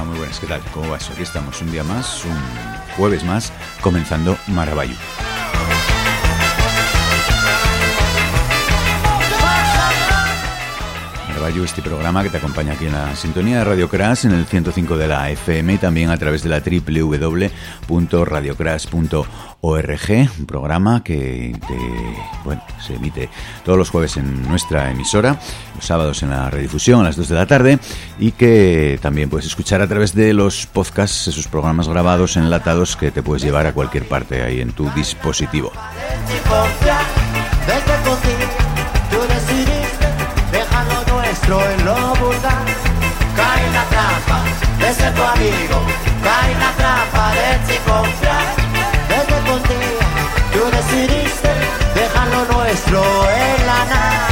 Hola, muy buenas, ¿qué tal? ¿Cómo vas? Aquí estamos un día más, un jueves más, comenzando Maravallu. Maravallu, este programa que te acompaña aquí en la sintonía de Radio Crash en el 105 de la FM y también a través de la www.radiocrash.org, un programa que se emite todos los jueves en nuestra emisora, los sábados en la redifusión a las 2 de la tarde y que también puedes escuchar a través de los podcasts, esos programas grabados, enlatados que te puedes llevar a cualquier parte ahí en tu dispositivo. En lo vulgar, cae en la trampa de ser tu amigo, cae en la trampa de confiar. Desde contigo tú decidiste dejar lo nuestro en la nada.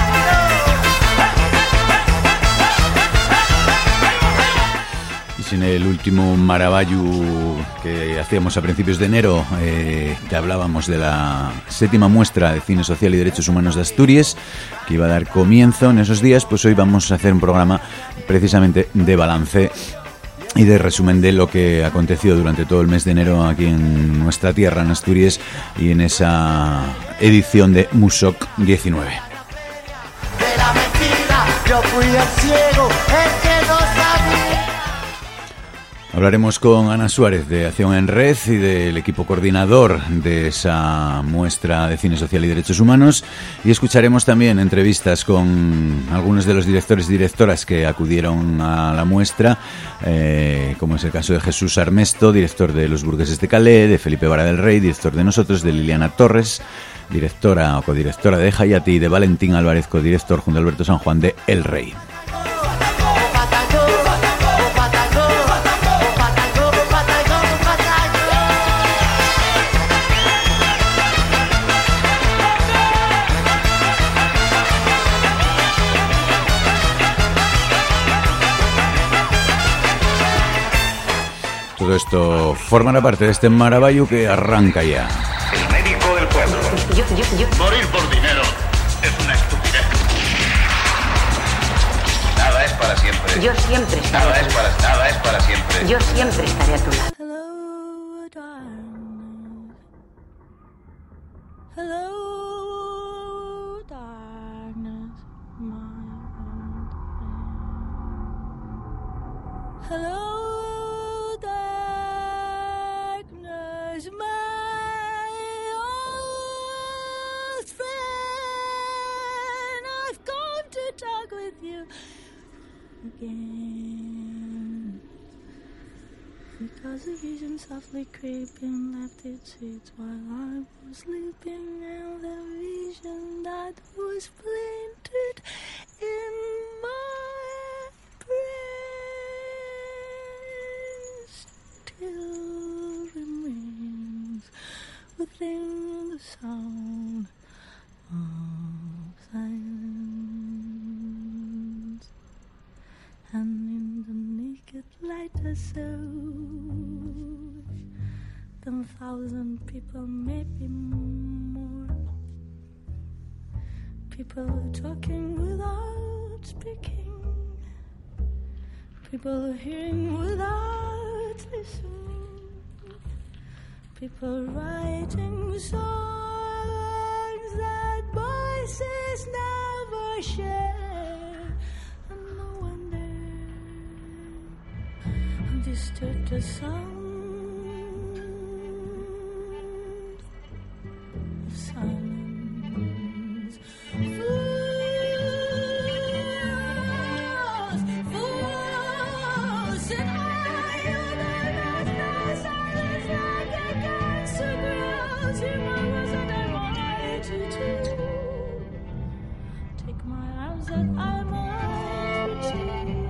En el último Maravallu que hacíamos a principios de enero te hablábamos de la 7ª muestra de Cine Social y Derechos Humanos de Asturias, que iba a dar comienzo en esos días. Pues hoy vamos a hacer un programa precisamente de balance y de resumen de lo que ha acontecido durante todo el mes de enero aquí en nuestra tierra, en Asturias, y en esa edición de Musoc 19. De la mentira, yo fui el ciego, el que no sabía. Hablaremos con Ana Suárez de Acción en Red y del equipo coordinador de esa muestra de Cine Social y Derechos Humanos, y escucharemos también entrevistas con algunos de los directores y directoras que acudieron a la muestra, como es el caso de Jesús Armesto, director de Los Burgueses de Calais, de Felipe Vara del Rey, director de Nosotros, de Liliana Torres, directora o codirectora de Hayati, y de Valentín Álvarez, codirector junto a Alberto San Juan de El Rey. Todo esto formará parte de este Maravallu que arranca ya. El médico del pueblo. Yo. Morir por dinero es una estupidez. Nada es para siempre. Yo siempre estaré Nada a tu lado. es para siempre. Yo siempre estaré a tu lado. Hello, darkness. Hello, darkness, my old friend. Hello, darkness, my old friend. I've come to talk with you again. Because a vision softly creeping left its seats while I was sleeping, and the vision that was planted in my brain still remains within the sound of silence. And in the naked light I saw 10,000 people, maybe more. People talking without speaking. People hearing without listening. People writing songs that voices never share. And no one there understood the sound of silence. Fools, and I know silence like a cancer grows. Remembers that I wanted to do. Take my arms that I might retain.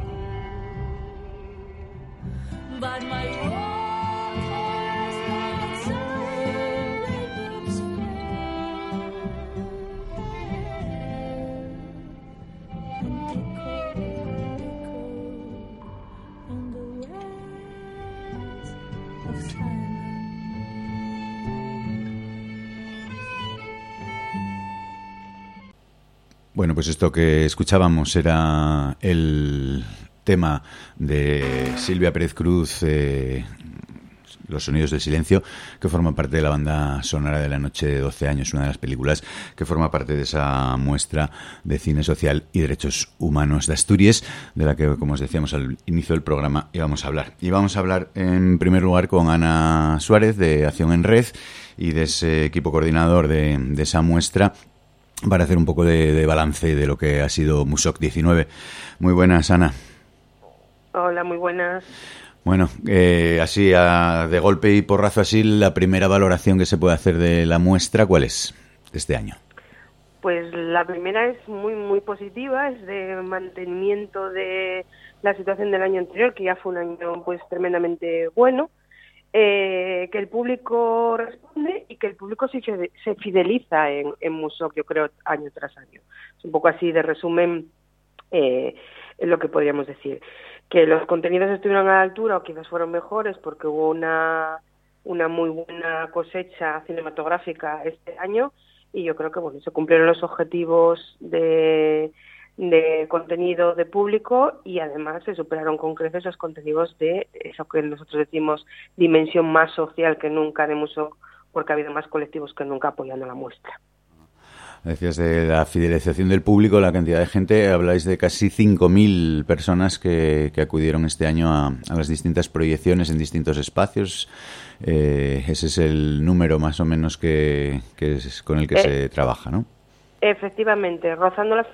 But my voice that silence and echo in the waves of silence. Bueno, pues esto que escuchábamos era el tema de Silvia Pérez Cruz, Los sonidos del silencio, que forma parte de la banda sonora de La noche de 12 años, una de las películas que forma parte de esa muestra de cine social y derechos humanos de Asturias, de la que, como os decíamos al inicio del programa, íbamos a hablar. Y vamos a hablar en primer lugar con Ana Suárez, de Acción en Red, y de ese equipo coordinador de esa muestra, para hacer un poco de balance de lo que ha sido Musoc 19. Muy buenas, Ana. Hola, muy buenas. Bueno, así de golpe y porrazo, así, la primera valoración que se puede hacer de la muestra, ¿cuál es de este año? Pues la primera es muy, muy positiva, es de mantenimiento de la situación del año anterior, que ya fue un año pues tremendamente bueno, que el público responde y que el público se fideliza en Musoc, yo creo, año tras año. Es un poco así de resumen lo que podríamos decir. Que los contenidos estuvieron a la altura o quizás fueron mejores porque hubo una muy buena cosecha cinematográfica este año, y yo creo que bueno, se cumplieron los objetivos de contenido de público, y además se superaron con creces los contenidos de eso que nosotros decimos dimensión más social que nunca de Musoc, porque ha habido más colectivos que nunca apoyando la muestra. Decías de la fidelización del público, la cantidad de gente, habláis de casi 5.000 personas que acudieron este año a las distintas proyecciones en distintos espacios. Ese es el número más o menos que es con el que se trabaja, ¿no? Efectivamente, rozando las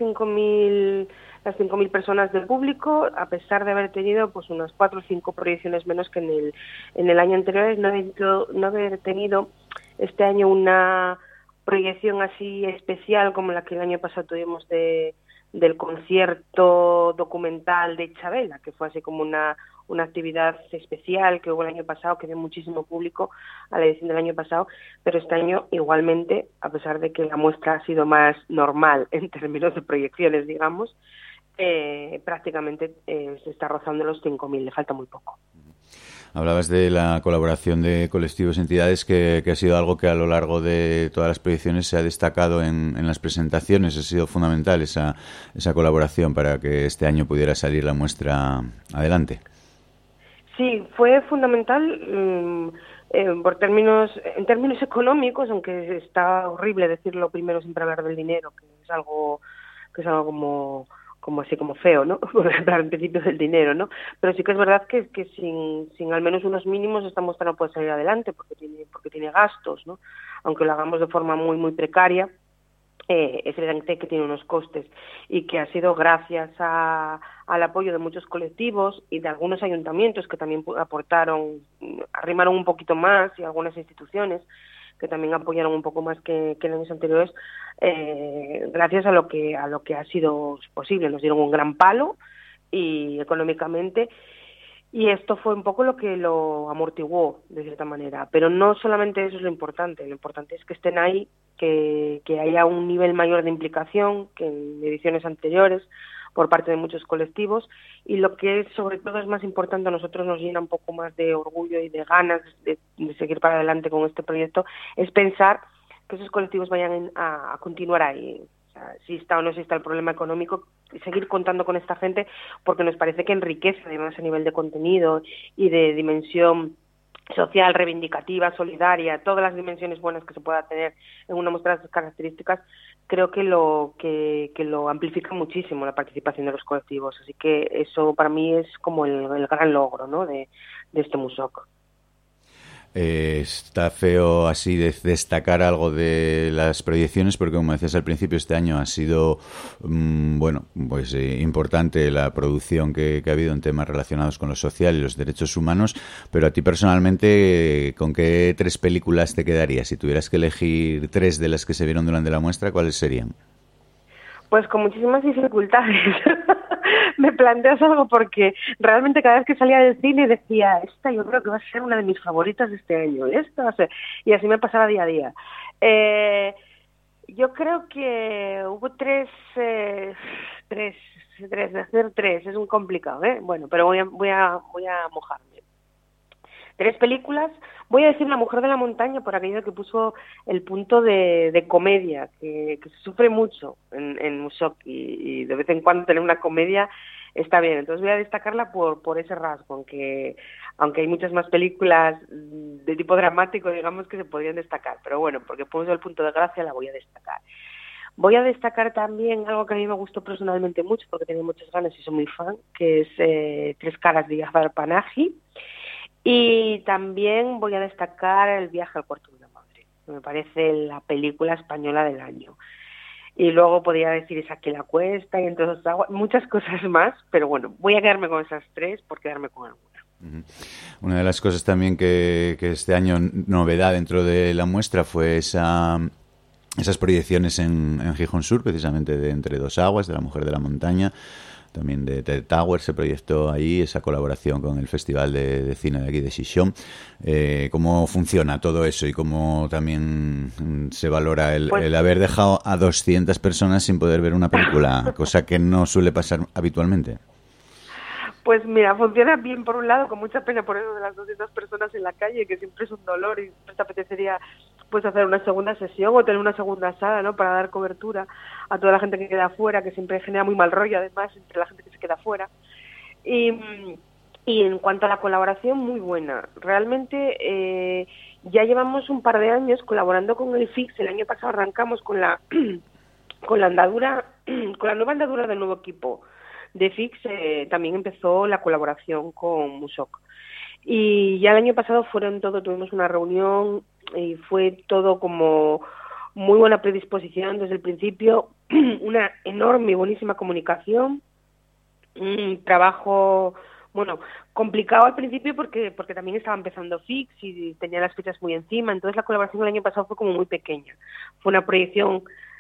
5.000 personas del público, a pesar de haber tenido pues unas 4 o 5 proyecciones menos que en el año anterior, no haber tenido este año una proyección así especial como la que el año pasado tuvimos del concierto documental de Chabela, que fue así como una actividad especial que hubo el año pasado, que dio muchísimo público a la edición del año pasado, pero este año igualmente, a pesar de que la muestra ha sido más normal en términos de proyecciones, digamos, prácticamente se está rozando los 5.000, le falta muy poco. Hablabas de la colaboración de colectivos y entidades, que ha sido algo que a lo largo de todas las proyecciones se ha destacado en las presentaciones. Ha sido fundamental esa colaboración para que este año pudiera salir la muestra adelante. Sí, fue fundamental en términos económicos, aunque está horrible decirlo primero, siempre hablar del dinero, que es algo como así como feo, ¿no? Hablar en principio del dinero, ¿no? Pero sí que es verdad que sin al menos unos mínimos esta muestra no puede salir adelante porque tiene gastos, ¿no? Aunque lo hagamos de forma muy, muy precaria, es evidente que tiene unos costes, y que ha sido gracias al apoyo de muchos colectivos y de algunos ayuntamientos que también arrimaron un poquito más, y algunas instituciones que también apoyaron un poco más que en años anteriores, gracias a lo que ha sido posible. Nos dieron un gran palo y económicamente, y esto fue un poco lo que lo amortiguó de cierta manera. Pero no solamente eso es lo importante es que estén ahí, que haya un nivel mayor de implicación que en ediciones anteriores por parte de muchos colectivos, y lo que sobre todo es más importante, a nosotros nos llena un poco más de orgullo y de ganas de seguir para adelante con este proyecto, es pensar que esos colectivos vayan a continuar ahí. O sea, exista o no exista el problema económico, seguir contando con esta gente, porque nos parece que enriquece además a nivel de contenido y de dimensión social, reivindicativa, solidaria, todas las dimensiones buenas que se pueda tener en una muestra de esas características. Creo que lo amplifica muchísimo la participación de los colectivos, así que eso para mí es como el gran logro, ¿no?, de este Musoc. Está feo así de destacar algo de las proyecciones, porque como decías al principio, este año ha sido importante la producción que ha habido en temas relacionados con lo social y los derechos humanos. Pero a ti personalmente, ¿con qué 3 películas te quedarías? Si tuvieras que elegir 3 de las que se vieron durante la muestra, ¿cuáles serían? Pues con muchísimas dificultades. Me planteas algo, porque realmente cada vez que salía del cine decía, esta yo creo que va a ser una de mis favoritas de este año, esta va a ser, y así me pasaba día a día. Yo creo que hubo 3, hacer 3 es un complicado, ¿eh? Bueno, pero voy a mojarme. 3 películas. Voy a decir La mujer de la montaña, por aquello que puso el punto de comedia, que se sufre mucho en Musoc, y de vez en cuando tener una comedia está bien. Entonces voy a destacarla por ese rasgo, aunque hay muchas más películas de tipo dramático, digamos, que se podrían destacar, pero bueno, porque puso el punto de gracia, la voy a destacar. Voy a destacar también algo que a mí me gustó personalmente mucho, porque tenía muchas ganas y soy muy fan, que es Tres caras de Jafar Panahi. Y también voy a destacar El viaje al cuarto de una madre. Me parece la película española del año. Y luego podría decir Esa que la cuesta y entonces muchas cosas más, pero bueno, voy a quedarme con esas tres por quedarme con alguna. Una de las cosas también que este año novedad dentro de la muestra fue esas proyecciones en Gijón Sur, precisamente de Entre dos aguas, de La mujer de la montaña. También de The Tower se proyectó ahí esa colaboración con el Festival de Cine de aquí de Xixón. ¿Cómo funciona todo eso y cómo también se valora el haber dejado a 200 personas sin poder ver una película, cosa que no suele pasar habitualmente? Pues mira, funciona bien por un lado, con mucha pena por eso de las 200 personas en la calle, que siempre es un dolor y te apetecería pues hacer una segunda sesión o tener una segunda sala, ¿no?, para dar cobertura a toda la gente que queda afuera, que siempre genera muy mal rollo además entre la gente que se queda afuera. Y en cuanto a la colaboración, muy buena. Realmente ya llevamos un par de años colaborando con el FIX. El año pasado arrancamos con la andadura, con la nueva andadura del nuevo equipo de FIX. También empezó la colaboración con Musoc. Y ya el año pasado tuvimos una reunión y fue todo como muy buena predisposición desde el principio, una enorme y buenísima comunicación, un trabajo, bueno, complicado al principio porque también estaba empezando FIX y tenía las fechas muy encima, entonces la colaboración el año pasado fue como muy pequeña. Fue una proyección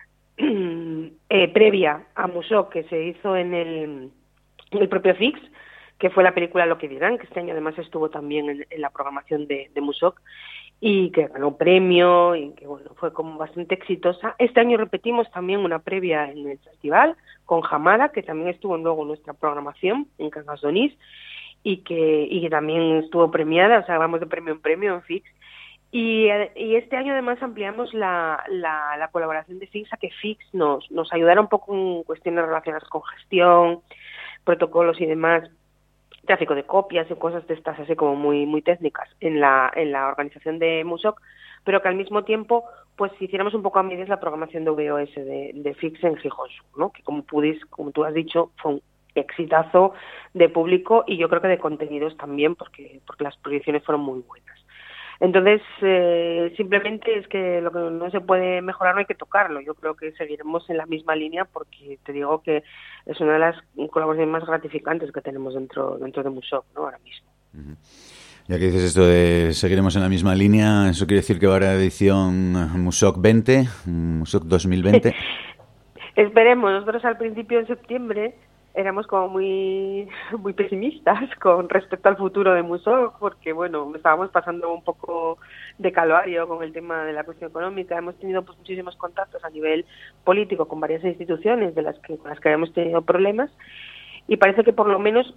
previa a Musoc que se hizo en el propio FIX, que fue la película Lo que dirán, que este año además estuvo también en la programación de Musoc y que ganó premio y que bueno, fue como bastante exitosa. Este año repetimos también una previa en el festival con Jamada, que también estuvo luego en nuestra programación en Cangas d'Onís y que también estuvo premiada, o sea, vamos de premio en premio en FIX. Y este año además ampliamos la colaboración de FIX a que FIX nos ayudara un poco en cuestiones relacionadas con gestión, protocolos y demás, tráfico de copias y cosas de estas así como muy muy técnicas en la organización de Musoc, pero que al mismo tiempo pues hiciéramos un poco a medias la programación de VOS de FIX en Gijón Sur, ¿no? Que como tú has dicho, fue un exitazo de público y yo creo que de contenidos también porque las proyecciones fueron muy buenas. Entonces, simplemente es que lo que no se puede mejorar no hay que tocarlo. Yo creo que seguiremos en la misma línea porque te digo que es una de las colaboraciones más gratificantes que tenemos dentro de Musoc, ¿no?, ahora mismo. Uh-huh. Ya que dices esto de seguiremos en la misma línea, ¿eso quiere decir que va a haber edición Musoc 20, Musoc 2020? Esperemos. Nosotros al principio de septiembre éramos como muy muy pesimistas con respecto al futuro de Musoc, porque bueno, estábamos pasando un poco de calvario con el tema de la cuestión económica. Hemos tenido pues muchísimos contactos a nivel político con varias instituciones con las que habíamos tenido problemas y parece que por lo menos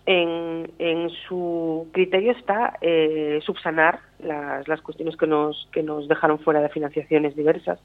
en su criterio está subsanar las cuestiones que nos dejaron fuera de financiaciones diversas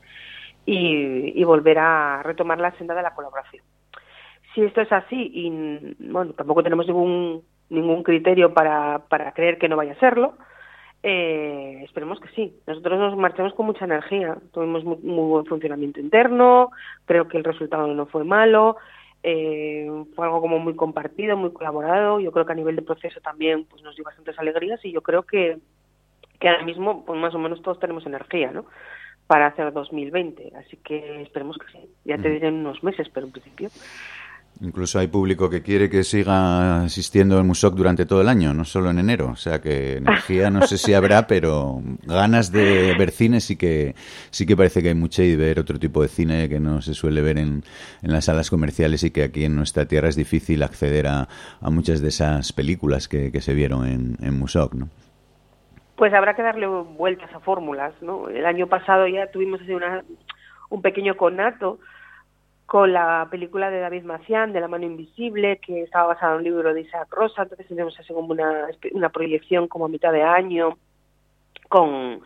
y volver a retomar la senda de la colaboración. Si esto es así y bueno, tampoco tenemos ningún criterio para creer que no vaya a serlo, esperemos que sí. Nosotros nos marchamos con mucha energía, tuvimos muy buen funcionamiento interno, creo que el resultado no fue malo, fue algo como muy compartido, muy colaborado. Yo creo que a nivel de proceso también pues nos dio bastantes alegrías y yo creo que ahora mismo pues más o menos todos tenemos energía, ¿no?, para hacer 2020, así que esperemos que sí. Ya te diré en unos meses, pero en principio. Incluso hay público que quiere que siga asistiendo al Musoc durante todo el año, no solo en enero. O sea que energía no sé si habrá, pero ganas de ver cine sí que parece que hay mucha, y ver otro tipo de cine que no se suele ver en las salas comerciales y que aquí en nuestra tierra es difícil acceder a muchas de esas películas que se vieron en Musoc, ¿no? Pues habrá que darle vueltas a fórmulas, ¿no? El año pasado ya tuvimos así un pequeño conato con la película de David Macián, de La mano invisible, que estaba basada en un libro de Isaac Rosa. Entonces tenemos así como una proyección como a mitad de año con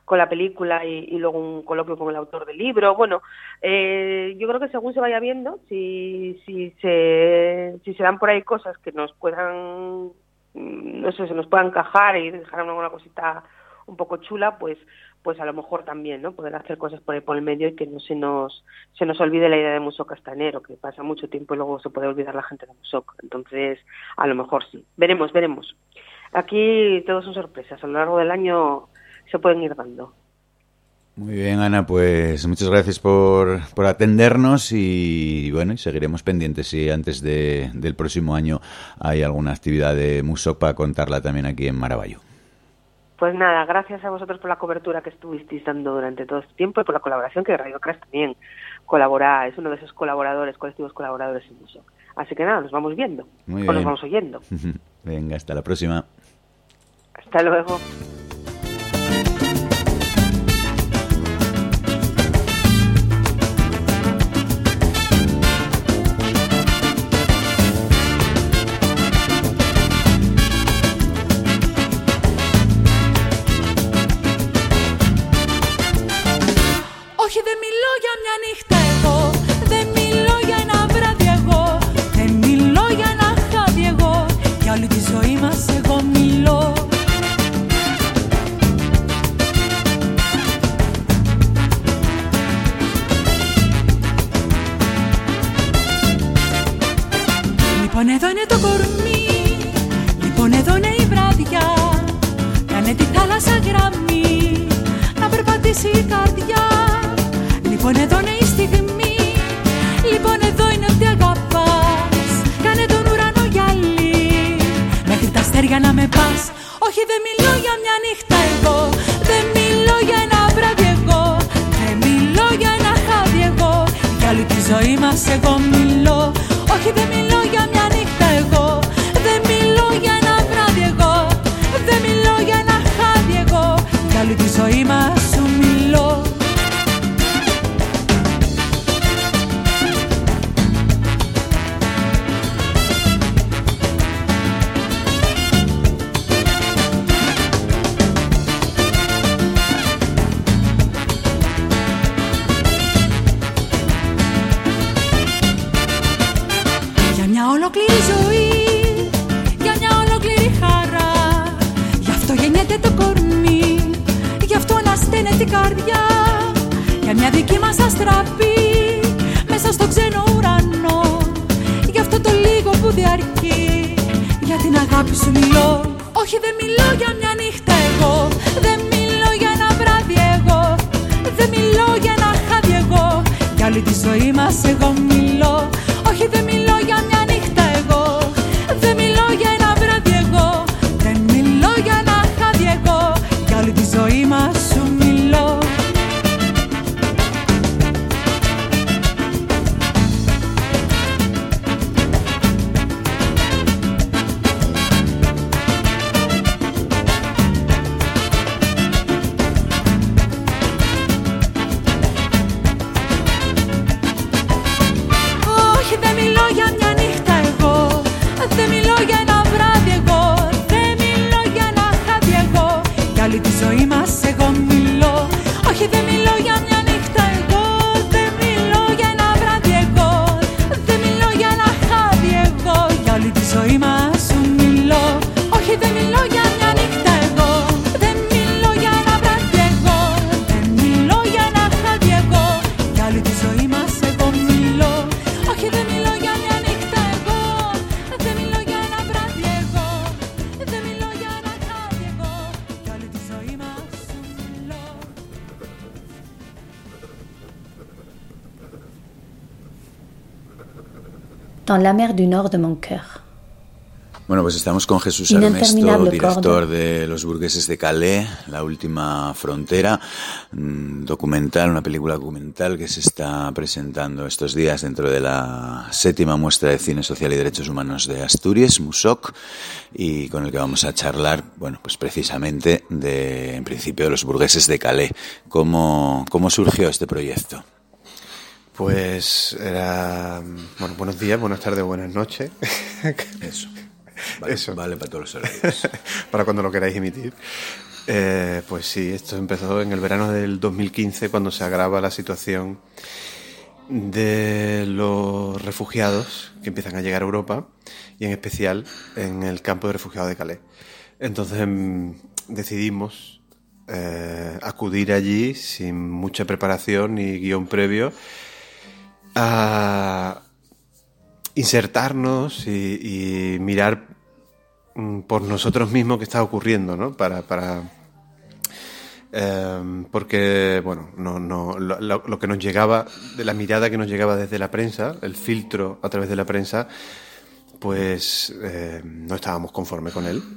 la película y luego un coloquio con el autor del libro. Bueno, yo creo que según se vaya viendo, si se dan por ahí cosas que nos puedan, no sé, se nos puedan encajar y dejar alguna cosita un poco chula, pues a lo mejor también, ¿no? Poder hacer cosas por ahí por el medio y que no se nos olvide la idea de Musoc hasta enero, que pasa mucho tiempo y luego se puede olvidar la gente de Musoc. Entonces, a lo mejor sí. Veremos. Aquí todo son sorpresas. A lo largo del año se pueden ir dando. Muy bien, Ana, pues muchas gracias por atendernos y bueno, seguiremos pendientes si antes del próximo año hay alguna actividad de Musoc para contarla también aquí en Maravallo. Pues nada, gracias a vosotros por la cobertura que estuvisteis dando durante todo este tiempo y por la colaboración que Radio Crash también colabora, es uno de esos colectivos colaboradores en Musoc. Así que nada, nos vamos viendo, Muy o bien. nos vamos oyendo. Venga, hasta la próxima. Hasta luego. Όχι, δεν μιλώ για μια νύχτα εγώ, δεν μιλώ για ένα βράδυ εγώ, δεν μιλώ για ένα χάδι εγώ, για όλη τη ζωή μας εγώ μιλώ. Λοιπόν εδώ είναι το κορμί, λοιπόν εδώ είναι η βράδια, κάνε τη θάλασσα γραμμή, να περπατήσει η καρδιά. Λοιπόν εδώ είναι η στιγμή, λοιπόν εδώ είναι ότι αγαπάς, κάνε τον ουρανό γυαλί, μέχρι τα αστέρια να με πας. Όχι, δεν μιλώ για μια νύχτα εγώ, δεν μιλώ για ένα βράδυ εγώ, δεν μιλώ για ένα χάδι εγώ, για όλη τη ζωή μας εγώ μιλώ. Όχι, δεν μιλώ για μια νύχτα εγώ, δεν μιλώ για ένα βράδυ εγώ, δεν μιλώ για ένα χάδι εγώ, για όλη τη ζωή μας σου μιλώ. Ολόκληρη ζωή, για μια ολόκληρη χαρά. Γι' αυτό γεννιέται το κορμί, γι' αυτό ανασταίνεται την καρδιά. Για μια δική μας αστραπή, μέσα στο ξένο ουρανό. Γι' αυτό το λίγο που διαρκεί, για την αγάπη σου μιλώ. Όχι, δεν μιλώ για μια νύχτα εγώ, δεν μιλώ για ένα βράδυ εγώ, δεν μιλώ για ένα χάδι εγώ, για όλη τη ζωή μας εγώ μιλώ. Όχι, δεν μιλώ για μια νύχτα εγώ, δεν μιλώ για ένα βράδυ εγώ, δεν μιλώ για ένα χάδι εγώ, για όλη τη ζωή μας σου μιλώ. Dans la mer du nord de mon cœur. Bueno, pues estamos con Jesús Armesto, director de Los burgueses de Calais, La última frontera, documental, una película documental que se está presentando estos días dentro de la 7ª muestra de cine social y derechos humanos de Asturias, Musoc, y con el que vamos a charlar, bueno, pues precisamente en principio de Los burgueses de Calais. ¿Cómo surgió este proyecto? Pues era... Bueno, buenos días, buenas tardes, buenas noches. Eso. Vale, Eso. Vale para todos los horarios. Para cuando lo queráis emitir. Pues sí, esto empezó en el verano del 2015, cuando se agrava la situación de los refugiados que empiezan a llegar a Europa, y en especial en el campo de refugiados de Calais. Entonces decidimos acudir allí sin mucha preparación ni guión previo a insertarnos y mirar por nosotros mismos qué está ocurriendo, ¿no? Porque, bueno, lo que nos llegaba, de la mirada que nos llegaba desde la prensa, el filtro a través de la prensa, pues no estábamos conformes con él,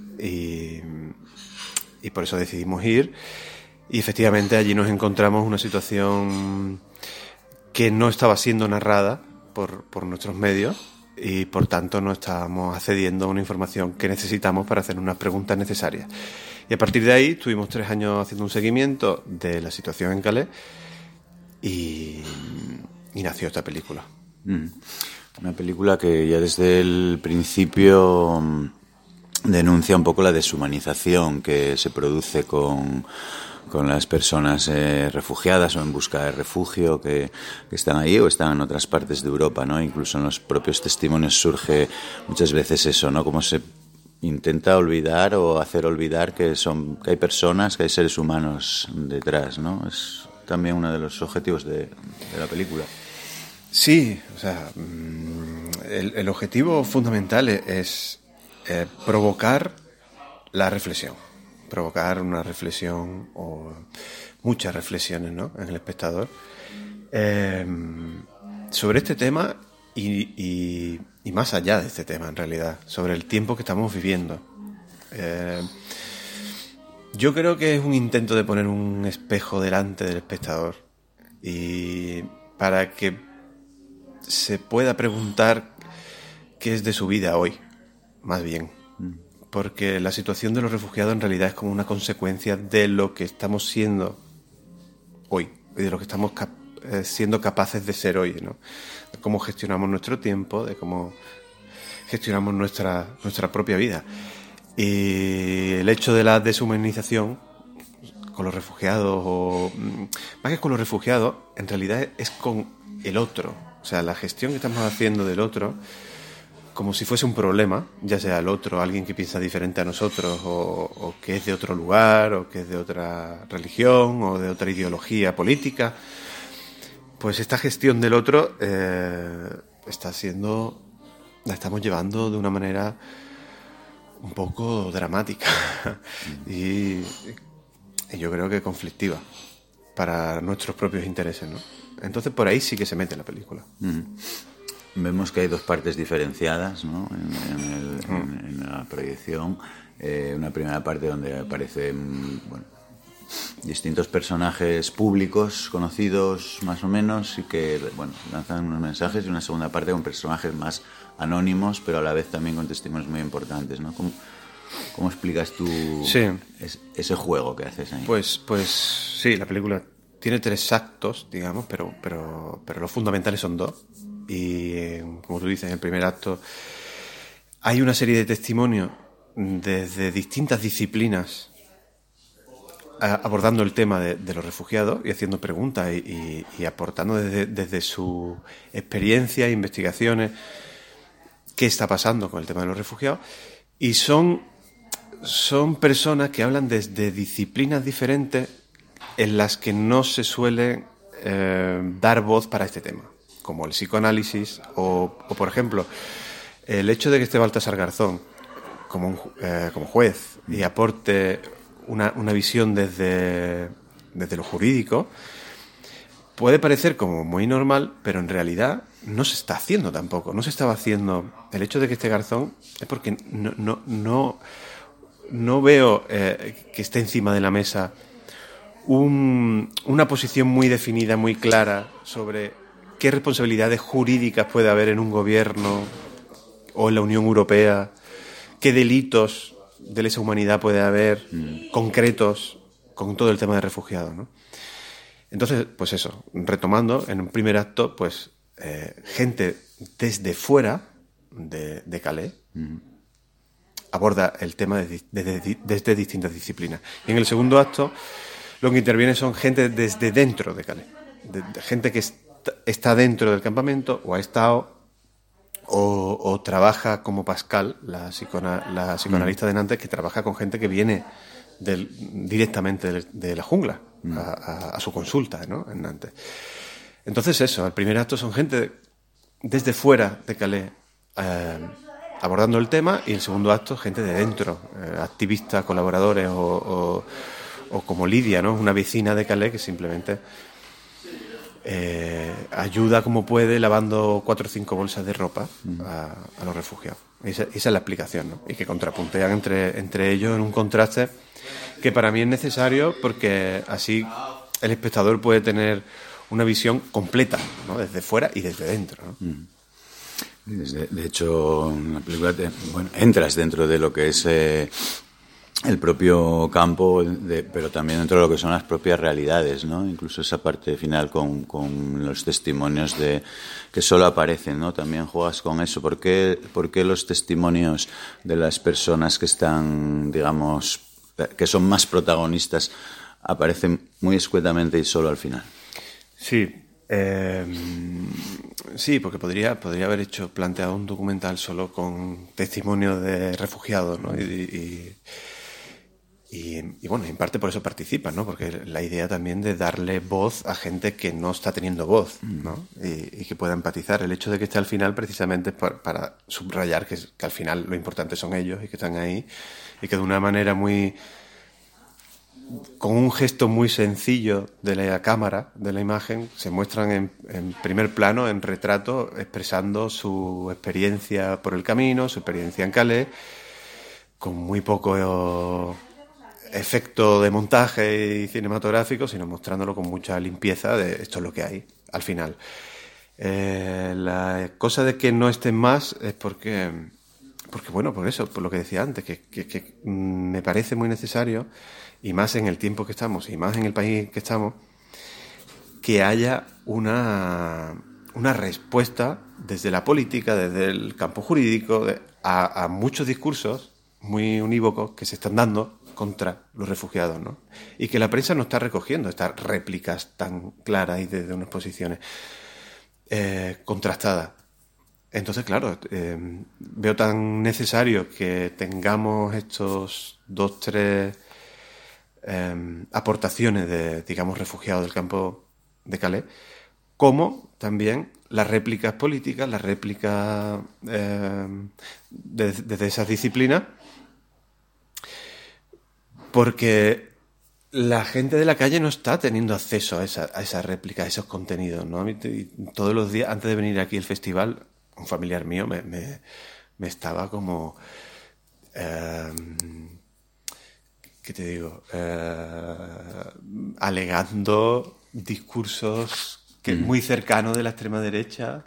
y por eso decidimos ir, y efectivamente allí nos encontramos una situación que no estaba siendo narrada por nuestros medios, y por tanto no estábamos accediendo a una información que necesitamos para hacer unas preguntas necesarias. Y a partir de ahí estuvimos 3 años haciendo un seguimiento de la situación en Calais, y nació esta película. Una película que ya desde el principio denuncia un poco la deshumanización que se produce con las personas refugiadas o en busca de refugio que están ahí o están en otras partes de Europa, ¿no? Incluso en los propios testimonios surge muchas veces eso, ¿no? Como se intenta olvidar o hacer olvidar que hay personas, que hay seres humanos detrás, ¿no? Es también uno de los objetivos de la película. Sí, o sea, el objetivo fundamental es provocar la reflexión. Provocar una reflexión o muchas reflexiones, ¿no?, en el espectador sobre este tema y más allá de este tema, en realidad, sobre el tiempo que estamos viviendo. Yo creo que es un intento de poner un espejo delante del espectador, y para que se pueda preguntar qué es de su vida hoy, más bien. Porque la situación de los refugiados en realidad es como una consecuencia de lo que estamos siendo hoy, y de lo que estamos siendo capaces de ser hoy, ¿no? De cómo gestionamos nuestro tiempo, de cómo gestionamos nuestra propia vida. Y el hecho de la deshumanización con los refugiados, o más que con los refugiados, en realidad es con el otro. O sea, la gestión que estamos haciendo del otro, como si fuese un problema, ya sea el otro, alguien que piensa diferente a nosotros, o que es de otro lugar, o que es de otra religión, o de otra ideología política. Pues esta gestión del otro la estamos llevando de una manera un poco dramática y yo creo que conflictiva para nuestros propios intereses, ¿no? Entonces por ahí sí que se mete la película. Vemos que hay 2 partes diferenciadas, ¿no?, en la proyección. Una primera parte donde aparecen distintos personajes públicos, conocidos más o menos, y que lanzan unos mensajes, y una segunda parte con personajes más anónimos, pero a la vez también con testimonios muy importantes, ¿no? ¿Cómo explicas tú ese juego que haces ahí? Pues sí, la película tiene 3 actos, digamos, pero los fundamentales son 2. Y como tú dices, en el primer acto hay una serie de testimonios desde distintas disciplinas abordando el tema de los refugiados y haciendo preguntas y aportando desde su experiencia e investigaciones qué está pasando con el tema de los refugiados. Y son personas que hablan desde disciplinas diferentes en las que no se suele dar voz para este tema, como el psicoanálisis o por ejemplo, el hecho de que esté Baltasar Garzón como juez y aporte una visión desde lo jurídico, puede parecer como muy normal, pero en realidad no se está haciendo tampoco. No se estaba haciendo. El hecho de que esté Garzón es porque no veo que esté encima de la mesa una posición muy definida, muy clara sobre qué responsabilidades jurídicas puede haber en un gobierno o en la Unión Europea, qué delitos de lesa humanidad puede haber concretos con todo el tema de refugiados, ¿no? Entonces, pues eso, retomando, en un primer acto, pues gente desde fuera de Calais, aborda el tema desde distintas disciplinas. Y en el segundo acto lo que interviene son gente desde dentro de Calais, de gente que está dentro del campamento o ha estado o trabaja como Pascal, la psicoanalista de Nantes, que trabaja con gente que viene directamente de la jungla a su consulta, ¿no? En Nantes. Entonces eso, el primer acto son gente desde fuera de Calais abordando el tema, y el segundo acto gente de dentro, activistas, colaboradores o como Lidia, ¿no? Una vecina de Calais que simplemente ayuda como puede lavando 4 o 5 bolsas de ropa a los refugiados. Esa es la explicación, ¿no? Y que contrapuntean entre ellos en un contraste que para mí es necesario, porque así el espectador puede tener una visión completa, ¿no? Desde fuera y desde dentro, ¿no? De hecho, en la película entras dentro de lo que es el propio campo, pero también dentro de lo que son las propias realidades, ¿no? Incluso esa parte final con los testimonios que solo aparecen, ¿no? También juegas con eso. ¿Por qué los testimonios de las personas que están, digamos, que son más protagonistas, aparecen muy escuetamente y solo al final? Sí. Sí, porque podría haber planteado un documental solo con testimonios de refugiados, ¿no? Y bueno, en parte por eso participan, ¿no? Porque la idea también de darle voz a gente que no está teniendo voz, ¿no? Y que pueda empatizar. El hecho de que esté al final precisamente es para subrayar que al final lo importante son ellos y que están ahí, y que de una manera con un gesto muy sencillo de la cámara, de la imagen, se muestran en primer plano, en retrato, expresando su experiencia por el camino, su experiencia en Calais, con muy poco efecto de montaje y cinematográfico, sino mostrándolo con mucha limpieza de esto es lo que hay al final. La cosa de que no estén más es porque bueno, por eso, por lo que decía antes, que me parece muy necesario, y más en el tiempo que estamos, y más en el país que estamos, que haya una respuesta desde la política, desde el campo jurídico, a muchos discursos muy unívocos que se están dando contra los refugiados, ¿no? Y que la prensa no está recogiendo estas réplicas tan claras y desde unas posiciones contrastadas. Entonces, claro, veo tan necesario que tengamos estos 2, 3 aportaciones de, digamos, refugiados del campo de Calais, como también las réplicas políticas, las réplicas desde esas disciplinas, porque la gente de la calle no está teniendo acceso a esa réplica, a esos contenidos, ¿no? Y todos los días, antes de venir aquí al festival, un familiar mío me estaba como... ¿qué te digo? Alegando discursos muy cercanos de la extrema derecha.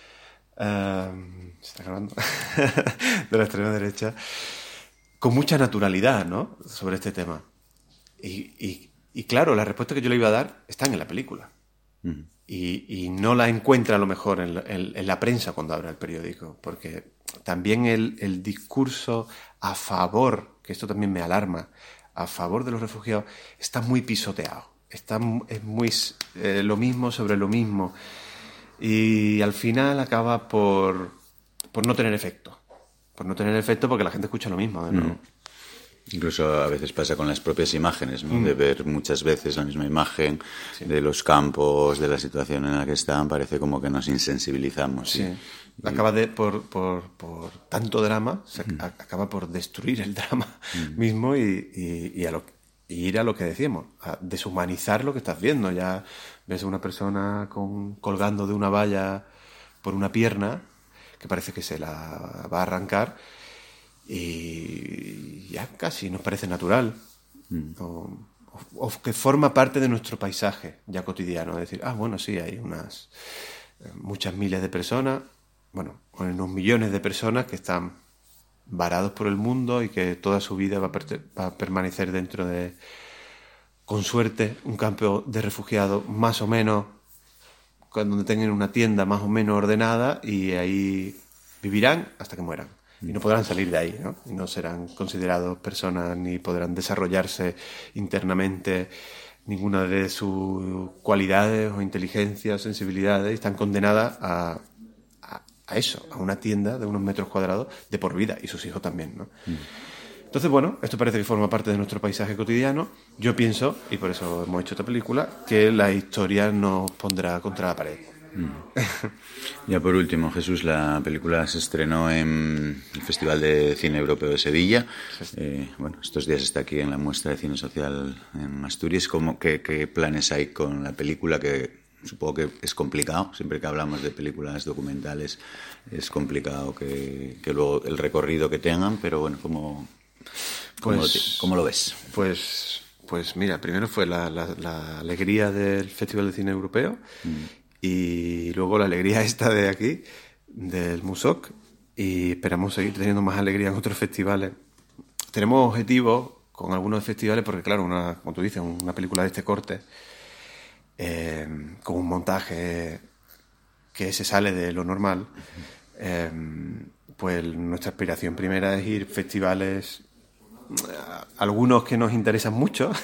¿Se está grabando? De la extrema derecha. Con mucha naturalidad, ¿no? Sobre este tema. Y claro, la respuesta que yo le iba a dar están en la película. Y no la encuentra a lo mejor en la prensa cuando abre el periódico. Porque también el discurso a favor, que esto también me alarma, a favor de los refugiados, está muy pisoteado. Es muy lo mismo sobre lo mismo. Y al final acaba por no tener efecto. Por no tener efecto porque la gente escucha lo mismo de nuevo. Incluso a veces pasa con las propias imágenes, ¿no? De ver muchas veces la misma imagen de los campos, de la situación en la que están, parece como que nos insensibilizamos. Sí. Acaba por tanto drama, acaba por destruir el drama mismo y ir a lo que decíamos, a deshumanizar lo que estás viendo. Ya ves a una persona colgando de una valla por una pierna que parece que se la va a arrancar y ya casi nos parece natural. O que forma parte de nuestro paisaje ya cotidiano. Es decir, bueno, sí, hay muchas miles de personas, bueno, unos millones de personas que están varados por el mundo y que toda su vida va a permanecer dentro de, con suerte, un campo de refugiados más o menos, donde tengan una tienda más o menos ordenada, y ahí vivirán hasta que mueran. y no podrán salir de ahí, ¿no? Y no serán considerados personas ni podrán desarrollarse internamente ninguna de sus cualidades o inteligencias o sensibilidades, y están condenadas a eso, a una tienda de unos metros cuadrados de por vida, y sus hijos también, ¿no? Entonces, bueno, esto parece que forma parte de nuestro paisaje cotidiano. Yo pienso, y por eso hemos hecho esta película, que la historia nos pondrá contra la pared. Ya por último, Jesús, la película se estrenó en el Festival de Cine Europeo de Sevilla. Bueno, estos días está aquí en la muestra de cine social en Asturias. ¿Qué planes hay con la película? Que supongo que es complicado, siempre que hablamos de películas documentales es complicado que luego el recorrido que tengan, pero bueno, ¿cómo lo ves? Pues mira, primero fue la alegría del Festival de Cine Europeo, y luego la alegría esta de aquí, del MUSOC, y esperamos seguir teniendo más alegría en otros festivales. Tenemos objetivos con algunos festivales porque, claro, como tú dices, una película de este corte, con un montaje que se sale de lo normal, pues nuestra aspiración primera es ir a festivales, algunos que nos interesan mucho,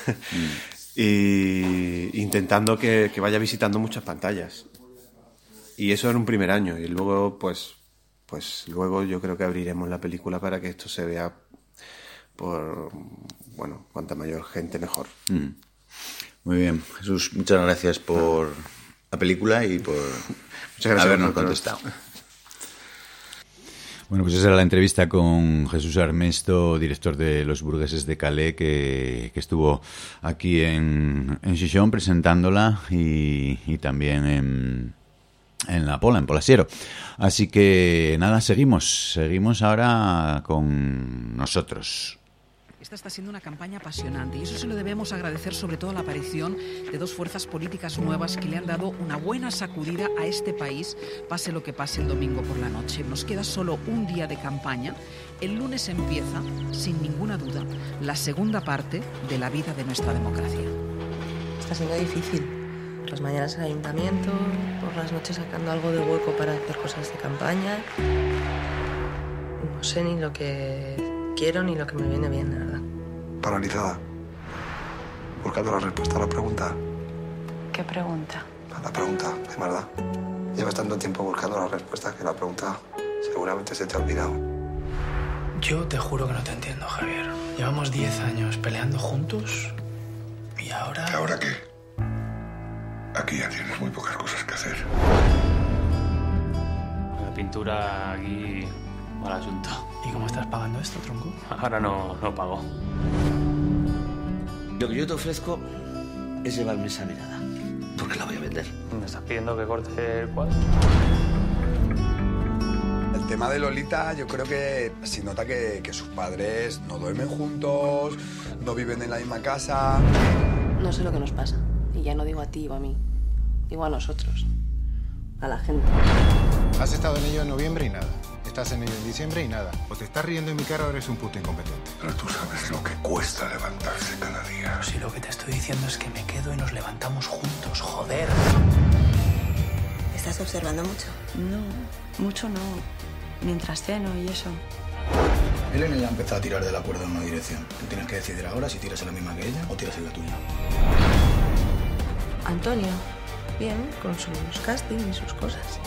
y intentando que vaya visitando muchas pantallas. Y eso en un primer año, y luego pues luego yo creo que abriremos la película para que esto se vea por, bueno, cuanta mayor gente mejor. Muy bien, Jesús, muchas gracias por la película y por habernos contestado. Bueno, pues esa era la entrevista con Jesús Armesto, director de Los Burgueses de Calais, que estuvo aquí en Xixón presentándola y también en La Pola, en Polasiero. Así que nada, seguimos ahora con nosotros. Esta está siendo una campaña apasionante y eso se lo debemos agradecer sobre todo a la aparición de dos fuerzas políticas nuevas que le han dado una buena sacudida a este país, pase lo que pase el domingo por la noche. Nos queda solo un día de campaña. El lunes empieza, sin ninguna duda, la segunda parte de la vida de nuestra democracia. Está siendo difícil. Las mañanas en el ayuntamiento, por las noches sacando algo de hueco para hacer cosas de campaña. No sé ni lo que quiero ni lo que me viene bien, la verdad. Paralizada. Buscando la respuesta a la pregunta. ¿Qué pregunta? La pregunta, de verdad. Llevas tanto tiempo buscando la respuesta que la pregunta seguramente se te ha olvidado. Yo te juro que no te entiendo, Javier. Llevamos 10 años peleando juntos y ahora... ¿Ahora qué? Aquí ya tienes muy pocas cosas que hacer. La pintura aquí... mal asunto. ¿Y cómo estás pagando esto, tronco? Ahora no pago. Lo que yo te ofrezco es llevarme esa mirada, porque la voy a vender. ¿Me estás pidiendo que corte el cuadro? El tema de Lolita, yo creo que se nota que sus padres no duermen juntos, no viven en la misma casa. No sé lo que nos pasa. Y ya no digo a ti o a mí. Digo a nosotros. A la gente. Has estado en ello en noviembre y nada. Estás en ello en diciembre y nada. O te estás riendo en mi cara o eres un puto incompetente. Pero tú sabes lo que cuesta levantarse cada día. Pero si lo que te estoy diciendo es que me quedo y nos levantamos juntos, joder. ¿Estás observando mucho? No, mucho no. Mientras ceno y eso. Elena ya ha empezado a tirar de la cuerda en una dirección. Tú tienes que decidir ahora si tiras en la misma que ella o tiras en la tuya. Antonio, bien, con sus castings y sus cosas.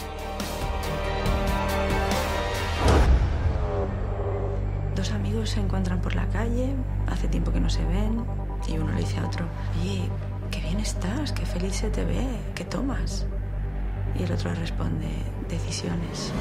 Dos amigos se encuentran por la calle, hace tiempo que no se ven, y uno le dice a otro: oye, qué bien estás, qué feliz se te ve, ¿qué tomas? Y el otro responde: decisiones.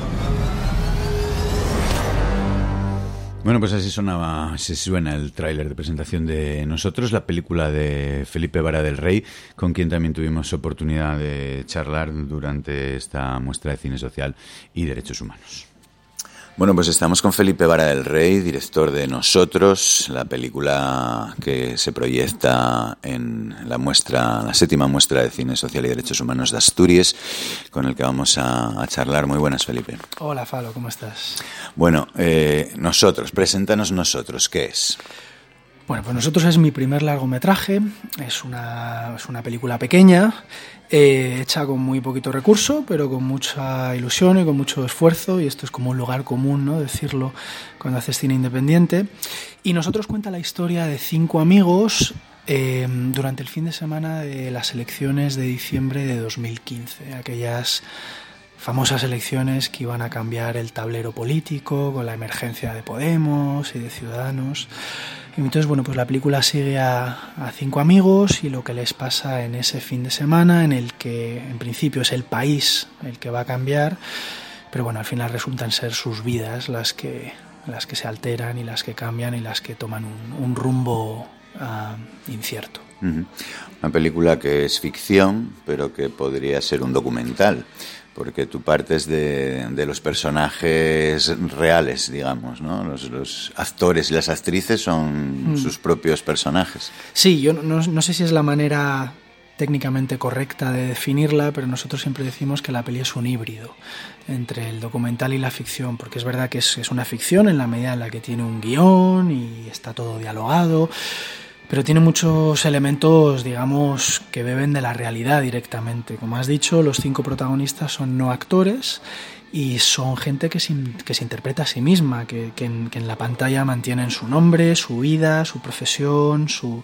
Bueno, pues así suena el tráiler de presentación de Nosotros, la película de Felipe Vara del Rey, con quien también tuvimos oportunidad de charlar durante esta muestra de cine social y derechos humanos. Bueno, pues estamos con Felipe Vara del Rey, director de Nosotros, la película que se proyecta en la séptima muestra de cine social y derechos humanos de Asturias, con el que vamos a charlar. Muy buenas, Felipe. Hola, Falo, ¿cómo estás? Bueno, Nosotros, preséntanos Nosotros, ¿qué es? Bueno, pues Nosotros es mi primer largometraje, es una película pequeña, hecha con muy poquito recurso, pero con mucha ilusión y con mucho esfuerzo, y esto es como un lugar común, ¿no?, decirlo cuando haces cine independiente. Y Nosotros cuenta la historia de 5 amigos durante el fin de semana de las elecciones de diciembre de 2015, aquellas famosas elecciones que iban a cambiar el tablero político con la emergencia de Podemos y de Ciudadanos. Y entonces, bueno, pues la película sigue a 5 amigos y lo que les pasa en ese fin de semana, en el que en principio es el país el que va a cambiar, pero bueno, al final resultan ser sus vidas las que se alteran y las que cambian y las que toman un rumbo incierto. Uh-huh. Una película que es ficción, pero que podría ser un documental, porque tú partes de los personajes reales, digamos, ¿no? Los actores y las actrices son sus propios personajes. Sí, yo no sé si es la manera técnicamente correcta de definirla, pero nosotros siempre decimos que la peli es un híbrido entre el documental y la ficción, porque es verdad que es una ficción en la medida en la que tiene un guión y está todo dialogado, pero tiene muchos elementos, digamos, que beben de la realidad directamente. Como has dicho, los 5 protagonistas son no actores y son gente que se interpreta a sí misma, que en la pantalla mantienen su nombre, su vida, su profesión, sus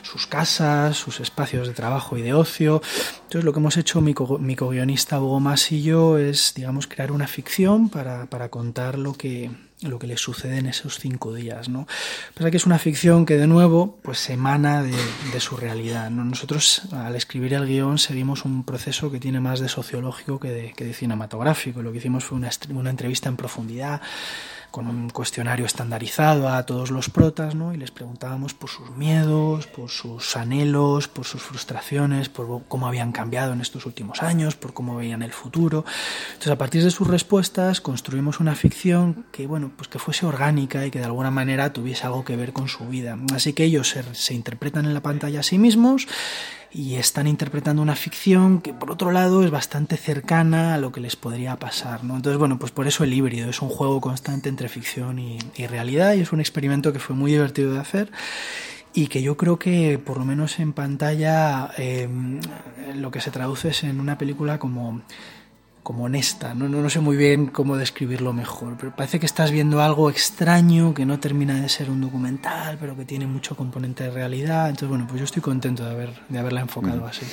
casas, sus espacios de trabajo y de ocio. Entonces lo que hemos hecho mi co-guionista Hugo Mas y yo es, digamos, crear una ficción para contar lo que les sucede en esos 5 días, ¿no? Pasa que es una ficción que, de nuevo, pues emana de su realidad, ¿no? Nosotros, al escribir el guión, seguimos un proceso que tiene más de sociológico que de cinematográfico. Lo que hicimos fue una entrevista en profundidad, con un cuestionario estandarizado a todos los protas, ¿no? Y les preguntábamos por sus miedos, por sus anhelos, por sus frustraciones, por cómo habían cambiado en estos últimos años, por cómo veían el futuro. Entonces, a partir de sus respuestas construimos una ficción que, bueno, pues que fuese orgánica y que de alguna manera tuviese algo que ver con su vida. Así que ellos se interpretan en la pantalla a sí mismos y están interpretando una ficción que, por otro lado, es bastante cercana a lo que les podría pasar, ¿no? Entonces, bueno, pues por eso el híbrido es un juego constante entre ficción y realidad, y es un experimento que fue muy divertido de hacer y que yo creo que, por lo menos en pantalla, lo que se traduce es en una película como honesta. No sé muy bien cómo describirlo mejor, pero parece que estás viendo algo extraño que no termina de ser un documental, pero que tiene mucho componente de realidad. Entonces, bueno, pues yo estoy contento de haberla enfocado así.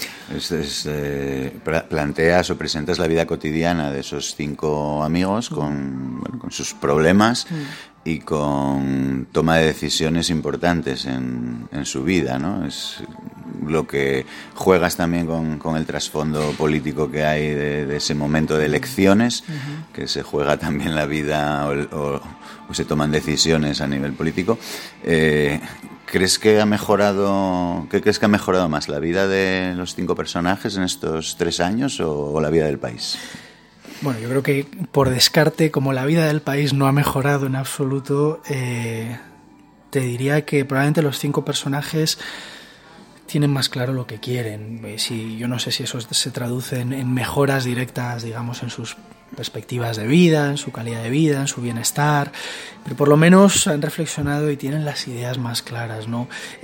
Planteas o presentas la vida cotidiana de esos 5 amigos con sus problemas y con toma de decisiones importantes en su vida, ¿no? Es lo que juegas también con el trasfondo político que hay de ese momento de elecciones, que se juega también la vida o se toman decisiones a nivel político. ¿Crees que ha mejorado más la vida de los 5 personajes en estos 3 años o la vida del país? Bueno, yo creo que por descarte, como la vida del país no ha mejorado en absoluto, te diría que probablemente los 5 personajes tienen más claro lo que quieren. Yo no sé si eso se traduce en mejoras directas, digamos, en sus perspectivas de vida, en su calidad de vida, en su bienestar, pero por lo menos han reflexionado y tienen las ideas más claras, ¿no?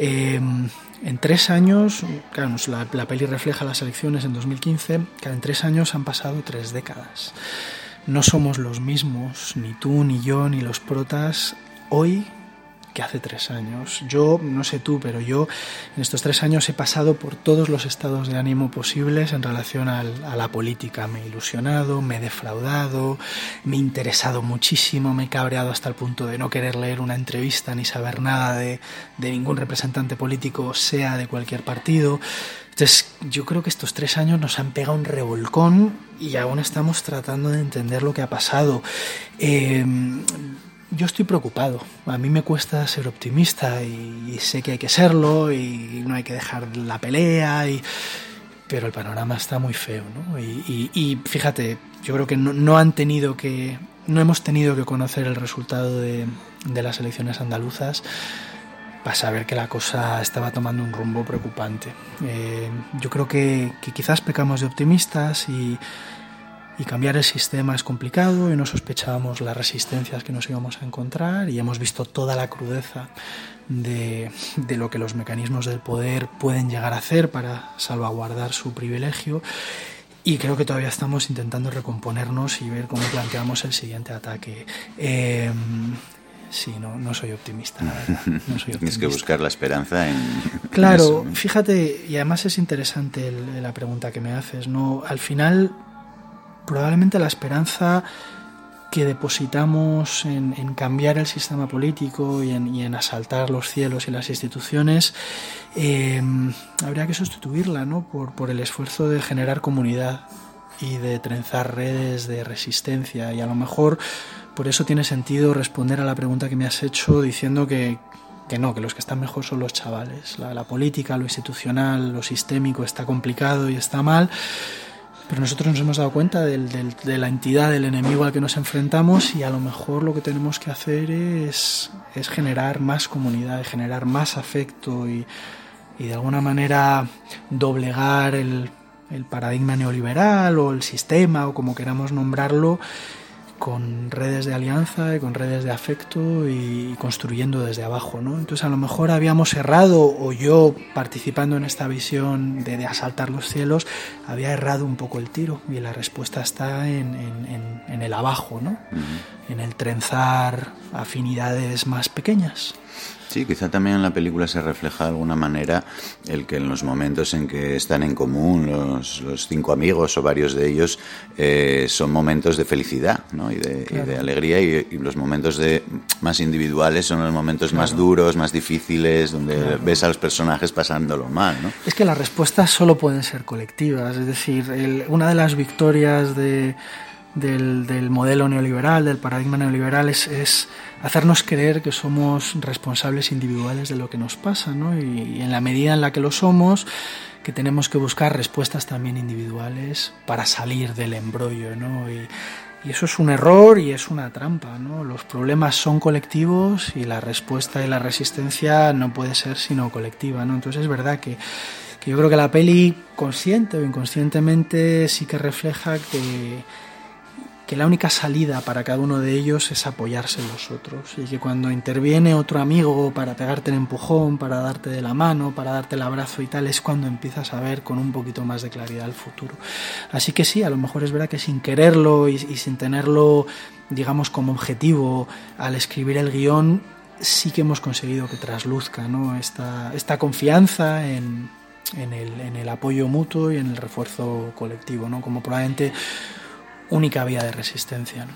En 3 años, claro, la peli refleja las elecciones en 2015, que en 3 años han pasado 3 décadas. No somos los mismos, ni tú, ni yo, ni los protas, hoy que hace 3 años. Yo, no sé tú, pero yo en estos 3 años he pasado por todos los estados de ánimo posibles en relación a la política. Me he ilusionado, me he defraudado, me he interesado muchísimo, me he cabreado hasta el punto de no querer leer una entrevista ni saber nada de ningún representante político, sea de cualquier partido. Entonces, yo creo que estos 3 años nos han pegado un revolcón y aún estamos tratando de entender lo que ha pasado. Yo estoy preocupado. A mí me cuesta ser optimista y sé que hay que serlo y no hay que dejar la pelea, pero el panorama está muy feo, ¿no? Y fíjate, yo creo que no hemos tenido que conocer el resultado de las elecciones andaluzas para saber que la cosa estaba tomando un rumbo preocupante. Yo creo que quizás pecamos de optimistas y Y cambiar el sistema es complicado y no sospechábamos las resistencias que nos íbamos a encontrar, y hemos visto toda la crudeza de lo que los mecanismos del poder pueden llegar a hacer para salvaguardar su privilegio, y creo que todavía estamos intentando recomponernos y ver cómo planteamos el siguiente ataque. Sí, no soy optimista, la verdad. No soy optimista. Tienes que buscar la esperanza en... Claro, en eso, ¿no? Fíjate, y además es interesante la pregunta que me haces, ¿no? Al final, probablemente la esperanza que depositamos en cambiar el sistema político y en asaltar los cielos y las instituciones, habría que sustituirla, ¿no? por el esfuerzo de generar comunidad y de trenzar redes de resistencia, y a lo mejor por eso tiene sentido responder a la pregunta que me has hecho diciendo que los que están mejor son los chavales. La política, lo institucional, lo sistémico está complicado y está mal, pero nosotros nos hemos dado cuenta de la entidad del enemigo al que nos enfrentamos, y a lo mejor lo que tenemos que hacer es generar más comunidad, generar más afecto y de alguna manera doblegar el paradigma neoliberal o el sistema, o como queramos nombrarlo, con redes de alianza y con redes de afecto y construyendo desde abajo, ¿no? Entonces a lo mejor habíamos errado, o yo, participando en esta visión de asaltar los cielos, había errado un poco el tiro, y la respuesta está en el abajo, ¿no? En el trenzar afinidades más pequeñas. Sí, quizá también en la película se refleja de alguna manera el que en los momentos en que están en común los 5 amigos o varios de ellos son momentos de felicidad, ¿no? y de alegría, y los momentos más individuales son los momentos más duros, más difíciles, donde ves a los personajes pasándolo mal, ¿no? Es que las respuestas solo pueden ser colectivas, es decir, una de las victorias del modelo neoliberal, del paradigma neoliberal, es hacernos creer que somos responsables individuales de lo que nos pasa, ¿no? Y en la medida en la que lo somos, que tenemos que buscar respuestas también individuales para salir del embrollo, ¿no? Y eso es un error y es una trampa, ¿no? Los problemas son colectivos y la respuesta y la resistencia no puede ser sino colectiva, ¿no? Entonces es verdad que yo creo que la peli, consciente o inconscientemente, sí que refleja que la única salida para cada uno de ellos es apoyarse en los otros, y que cuando interviene otro amigo para pegarte el empujón, para darte de la mano, para darte el abrazo y tal, es cuando empiezas a ver con un poquito más de claridad el futuro. Así que sí, a lo mejor es verdad que sin quererlo y sin tenerlo, digamos, como objetivo al escribir el guión, sí que hemos conseguido que trasluzca, ¿no? esta confianza en el apoyo mutuo y en el refuerzo colectivo, ¿no? Como probablemente única vía de resistencia, ¿no?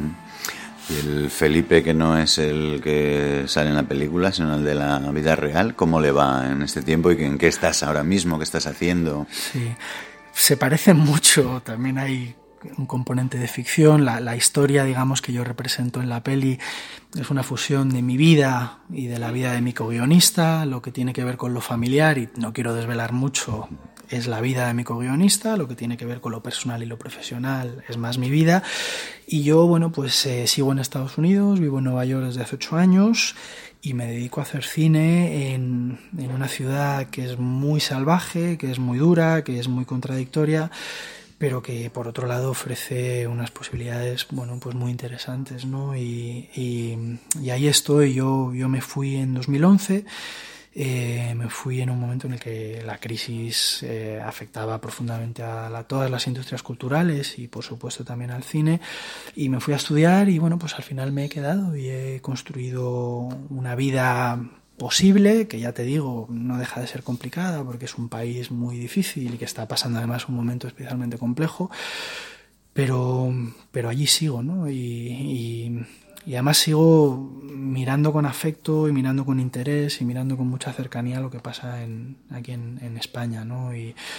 Y el Felipe, que no es el que sale en la película, sino el de la vida real, ¿cómo le va en este tiempo y en qué estás ahora mismo? ¿Qué estás haciendo? Sí, se parecen mucho, también hay un componente de ficción. La historia, digamos, que yo represento en la peli es una fusión de mi vida y de la vida de mi co-guionista. Lo que tiene que ver con lo familiar, y no quiero desvelar mucho, es la vida de mi co-guionista. Lo que tiene que ver con lo personal y lo profesional es más mi vida. Y yo, bueno, pues sigo en Estados Unidos, vivo en Nueva York desde hace 8 años y me dedico a hacer cine en una ciudad que es muy salvaje, que es muy dura, que es muy contradictoria, pero que por otro lado ofrece unas posibilidades, bueno, pues muy interesantes, ¿no? Y ahí estoy. Yo me fui en 2011. Me fui en un momento en el que la crisis afectaba profundamente a todas las industrias culturales y por supuesto también al cine, y me fui a estudiar y bueno, pues al final me he quedado y he construido una vida posible, que ya te digo, no deja de ser complicada porque es un país muy difícil y que está pasando además un momento especialmente complejo, pero allí sigo, ¿no? Y además sigo mirando con afecto y mirando con interés y mirando con mucha cercanía lo que pasa aquí en España, ¿no?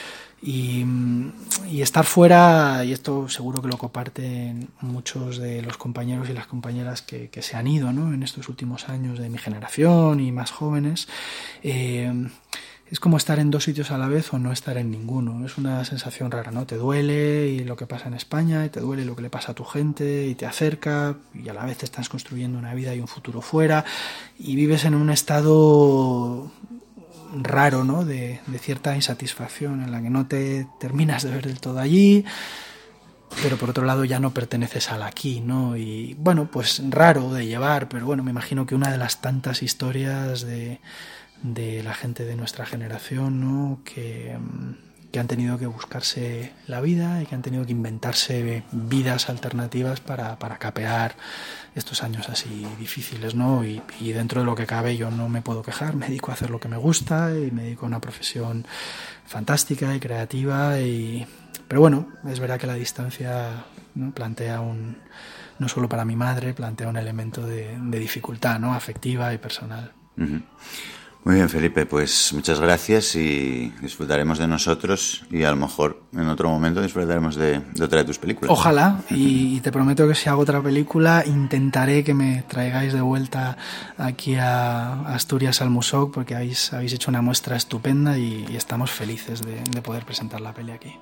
Y estar fuera, y esto seguro que lo comparten muchos de los compañeros y las compañeras que se han ido, ¿no? En estos últimos años de mi generación y más jóvenes, es como estar en 2 sitios a la vez o no estar en ninguno. Es una sensación rara, ¿no? Te duele y lo que pasa en España, y te duele lo que le pasa a tu gente, y te acerca, y a la vez te estás construyendo una vida y un futuro fuera, y vives en un estado raro, ¿no? De cierta insatisfacción en la que no te terminas de ver del todo allí, pero por otro lado ya no perteneces al aquí, ¿no? Y bueno, pues raro de llevar, pero bueno, me imagino que una de las tantas historias de la gente de nuestra generación, ¿no? Que han tenido que buscarse la vida y que han tenido que inventarse vidas alternativas para capear estos años así difíciles, ¿no? Y dentro de lo que cabe yo no me puedo quejar, me dedico a hacer lo que me gusta y me dedico a una profesión fantástica y creativa, pero bueno, es verdad que la distancia, ¿no? Plantea no solo para mi madre, plantea un elemento de dificultad, ¿no? Afectiva y personal. Uh-huh. Muy bien, Felipe, pues muchas gracias y disfrutaremos de nosotros y a lo mejor en otro momento disfrutaremos de otra de tus películas. Ojalá, y te prometo que si hago otra película intentaré que me traigáis de vuelta aquí a Asturias al Museu, porque habéis hecho una muestra estupenda y estamos felices de poder presentar la peli aquí.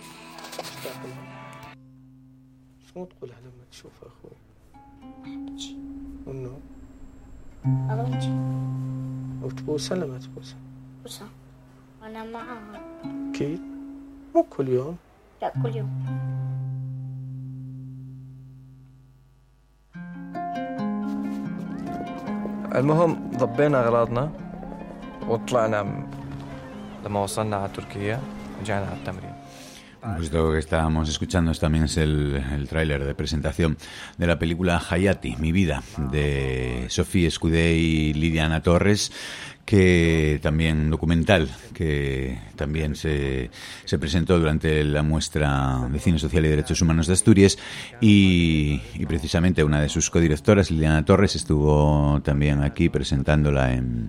وتبوسها ولا ما تبوسها؟ بوسها وأنا معها. أكيد مو كل يوم. لا كل يوم. المهم ضبينا أغراضنا وطلعنا لما وصلنا على تركيا رجعنا على التمرين. Pues lo que estábamos escuchando también es el tráiler de presentación de la película Hayati, Mi vida, de Sophie Escudé y Liliana Torres, que también documental, que también se presentó durante la muestra de Cine Social y Derechos Humanos de Asturias y precisamente una de sus codirectoras, Liliana Torres, estuvo también aquí presentándola en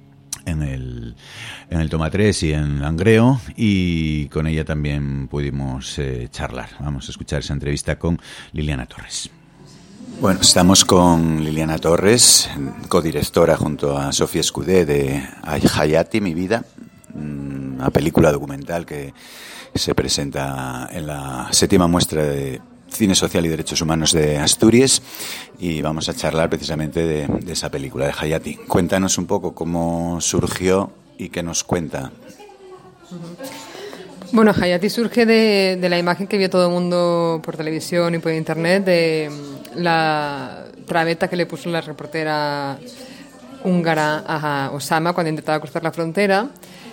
el Toma 3 y en Langreo, y con ella también pudimos charlar. Vamos a escuchar esa entrevista con Liliana Torres. Bueno, estamos con Liliana Torres, codirectora junto a Sophie Escudé de Hayati, Mi vida, una película documental que se presenta en la 7ª muestra de Cine Social y Derechos Humanos de Asturias, y vamos a charlar precisamente de esa película, de Hayati. Cuéntanos un poco cómo surgió y qué nos cuenta. Bueno, Hayati surge de la imagen que vio todo el mundo por televisión y por internet de la trabeta que le puso la reportera húngara a Osama cuando intentaba cruzar la frontera.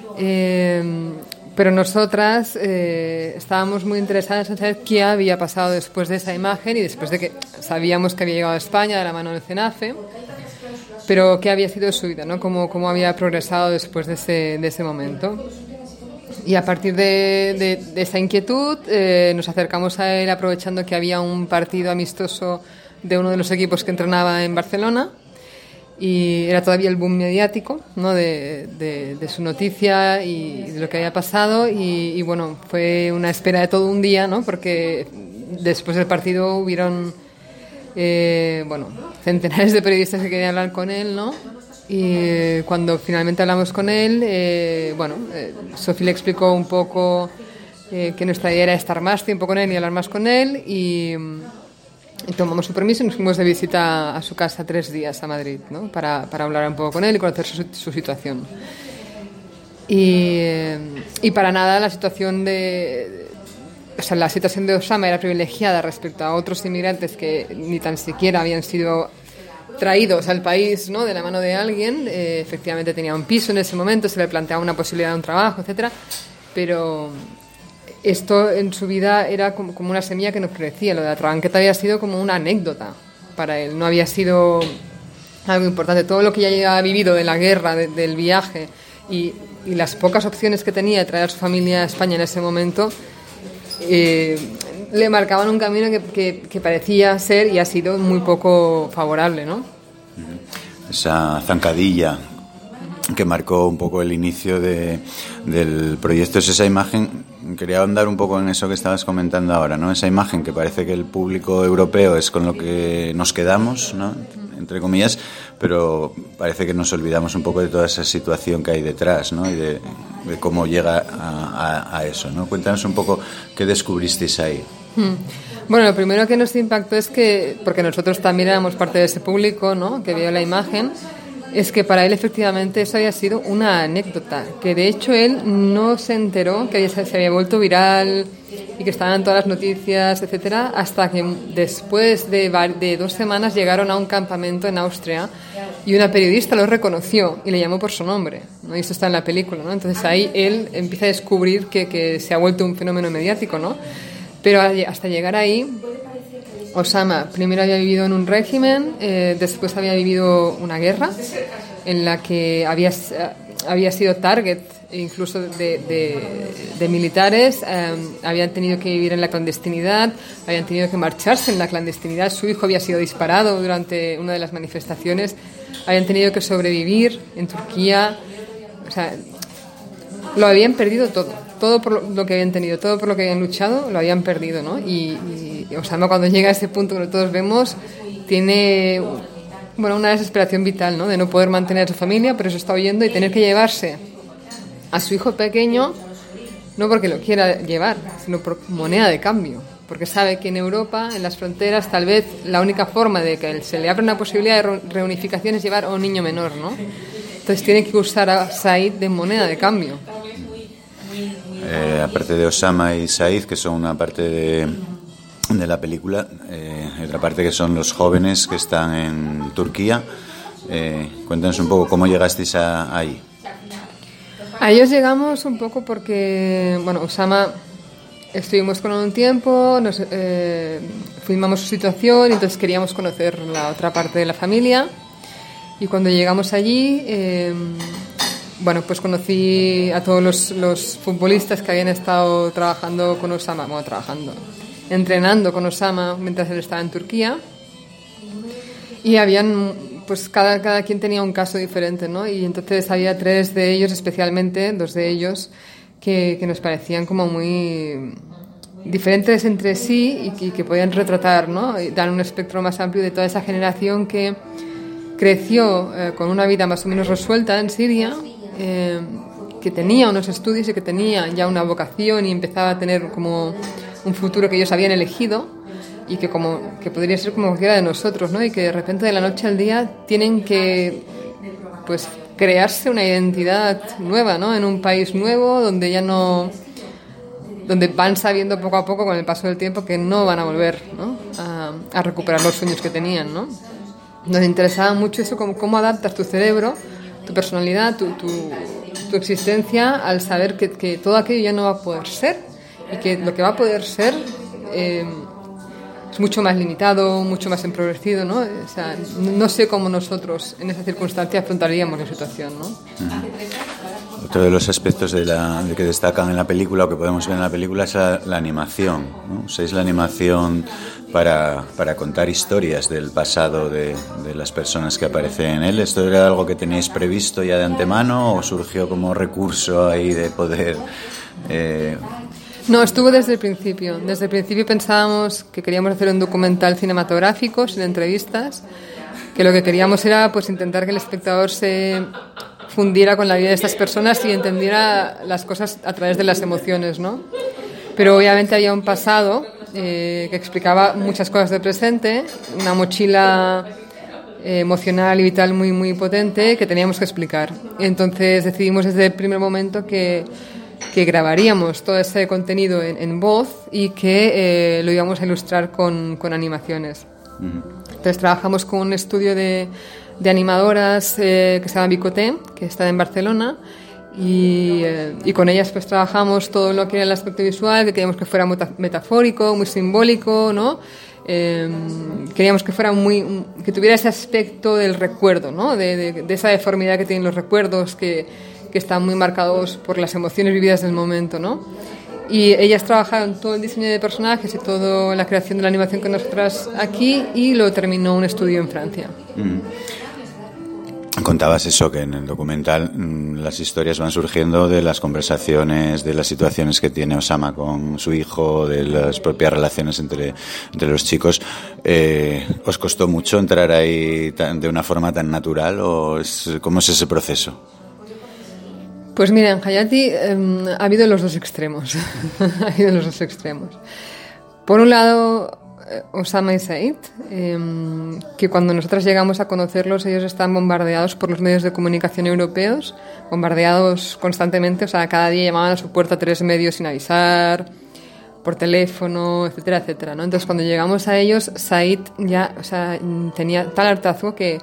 Pero nosotras estábamos muy interesadas en saber qué había pasado después de esa imagen y después de que sabíamos que había llegado a España de la mano del CENAFE, pero qué había sido su vida, ¿no? Cómo había progresado después de ese momento. Y a partir de esa inquietud nos acercamos a él aprovechando que había un partido amistoso de uno de los equipos que entrenaba en Barcelona. Y era todavía el boom mediático, ¿no? de su noticia y de lo que había pasado, y bueno, fue una espera de todo un día, ¿no? Porque después del partido hubieron centenares de periodistas que querían hablar con él, ¿no? Y cuando finalmente hablamos con él, Sophie le explicó un poco que nuestra idea era estar más tiempo con él y hablar más con él, y tomamos su permiso y nos fuimos de visita a su casa 3 días a Madrid, ¿no? para hablar un poco con él y conocer su situación. Y para nada la situación de Osama era privilegiada respecto a otros inmigrantes que ni tan siquiera habían sido traídos al país, ¿no? De la mano de alguien. Efectivamente tenía un piso en ese momento, se le planteaba una posibilidad de un trabajo, etcétera, pero esto en su vida era como una semilla que no crecía. Lo de la trabanqueta había sido como una anécdota para él, no había sido algo importante. Todo lo que ya había vivido de la guerra, del viaje y las pocas opciones que tenía de traer a su familia a España en ese momento, le marcaban un camino que parecía ser y ha sido muy poco favorable, ¿no? Esa zancadilla que marcó un poco el inicio del proyecto es esa imagen. Quería ahondar un poco en eso que estabas comentando ahora, ¿no? Esa imagen que parece que el público europeo es con lo que nos quedamos, ¿no? Entre comillas, pero parece que nos olvidamos un poco de toda esa situación que hay detrás, ¿no? Y de cómo llega a eso, ¿no? Cuéntanos un poco qué descubristeis ahí. Bueno, lo primero que nos impactó es que, porque nosotros también éramos parte de ese público, ¿no? Que vio la imagen, es que para él efectivamente eso había sido una anécdota, que de hecho él no se enteró que se había vuelto viral y que estaban en todas las noticias, etcétera, hasta que después de 2 semanas llegaron a un campamento en Austria y una periodista lo reconoció y le llamó por su nombre, ¿no? Y eso está en la película, ¿no? Entonces ahí él empieza a descubrir que se ha vuelto un fenómeno mediático, ¿no? Pero hasta llegar ahí, Osama primero había vivido en un régimen, después había vivido una guerra en la que había sido target incluso de militares, habían tenido que vivir en la clandestinidad, habían tenido que marcharse en la clandestinidad, su hijo había sido disparado durante una de las manifestaciones, habían tenido que sobrevivir en Turquía, o sea, lo habían perdido todo por lo que habían tenido, todo por lo que habían luchado, lo habían perdido, ¿no? Y Osama, cuando llega a ese punto que todos vemos, tiene, bueno, una desesperación vital, ¿no? De no poder mantener a su familia, pero eso está huyendo y tener que llevarse a su hijo pequeño, no porque lo quiera llevar, sino por moneda de cambio, porque sabe que en Europa, en las fronteras, tal vez la única forma de que se le abra una posibilidad de reunificación es llevar a un niño menor, ¿no? Entonces tiene que usar a Said de moneda de cambio. Aparte de Osama y Said, que son una parte de la película, otra parte que son los jóvenes que están en Turquía. Cuéntanos un poco cómo llegasteis ahí. A ellos llegamos un poco porque, bueno, Osama estuvimos con él un tiempo, nos filmamos su situación y entonces queríamos conocer la otra parte de la familia. Y cuando llegamos allí, bueno, pues conocí a todos los futbolistas que habían estado trabajando con Osama, entrenando con Osama mientras él estaba en Turquía. Y habían, pues cada quien tenía un caso diferente, ¿no? Y entonces había 3 de ellos, especialmente 2 de ellos, que nos parecían como muy diferentes entre sí y que podían retratar, ¿no? Y dar un espectro más amplio de toda esa generación que creció con una vida más o menos resuelta en Siria, que tenía unos estudios y que tenía ya una vocación y empezaba a tener como un futuro que ellos habían elegido y que podría ser como cualquiera de nosotros, ¿no? Y que de repente de la noche al día tienen que, pues, crearse una identidad nueva, ¿no? En un país nuevo donde ya no, donde van sabiendo poco a poco con el paso del tiempo que no van a volver, ¿no? a recuperar los sueños que tenían, ¿no? Nos interesaba mucho eso, cómo adaptas tu cerebro, tu personalidad, tu existencia al saber que todo aquello ya no va a poder ser y que lo que va a poder ser es mucho más limitado, mucho más empobrecido, ¿no? O sea, no sé cómo nosotros en esa circunstancia afrontaríamos la situación, ¿no? Otro de los aspectos de que destacan en la película o que podemos ver en la película es la animación, ¿no? Usáis la animación para contar historias del pasado de las personas que aparecen en él. ¿Esto era algo que teníais previsto ya de antemano o surgió como recurso ahí de poder...? No, estuvo desde el principio. Desde el principio pensábamos que queríamos hacer un documental cinematográfico sin entrevistas, que lo que queríamos era pues intentar que el espectador se fundiera con la vida de estas personas y entendiera las cosas a través de las emociones, ¿no? Pero obviamente había un pasado que explicaba muchas cosas del presente, una mochila emocional y vital muy, muy potente que teníamos que explicar. Entonces decidimos desde el primer momento que grabaríamos todo ese contenido en voz y que lo íbamos a ilustrar con animaciones. Entonces trabajamos con un estudio de animadoras que se llama Bicoté, que está en Barcelona, y con ellas pues trabajamos todo lo que era el aspecto visual, que queríamos que fuera metafórico, muy simbólico, ¿no? Queríamos que fuera que tuviera ese aspecto del recuerdo, ¿no? De esa deformidad que tienen los recuerdos, que están muy marcados por las emociones vividas del momento, ¿no? Y ellas trabajaron todo el diseño de personajes y toda la creación de la animación con nosotras aquí, y lo terminó un estudio en Francia. Contabas eso, que en el documental las historias van surgiendo de las conversaciones, de las situaciones que tiene Osama con su hijo, de las propias relaciones entre los chicos. ¿Os costó mucho entrar ahí de una forma tan natural o cómo es ese proceso? Pues mira, en Hayati ha habido los dos extremos. Ha habido los dos extremos. Por un lado, Osama y Said, que cuando nosotras llegamos a conocerlos, ellos están bombardeados por los medios de comunicación europeos, bombardeados constantemente, o sea, cada día llamaban a su puerta 3 medios sin avisar, por teléfono, etcétera, etcétera, ¿no? Entonces, cuando llegamos a ellos, Said ya, o sea, tenía tal hartazgo que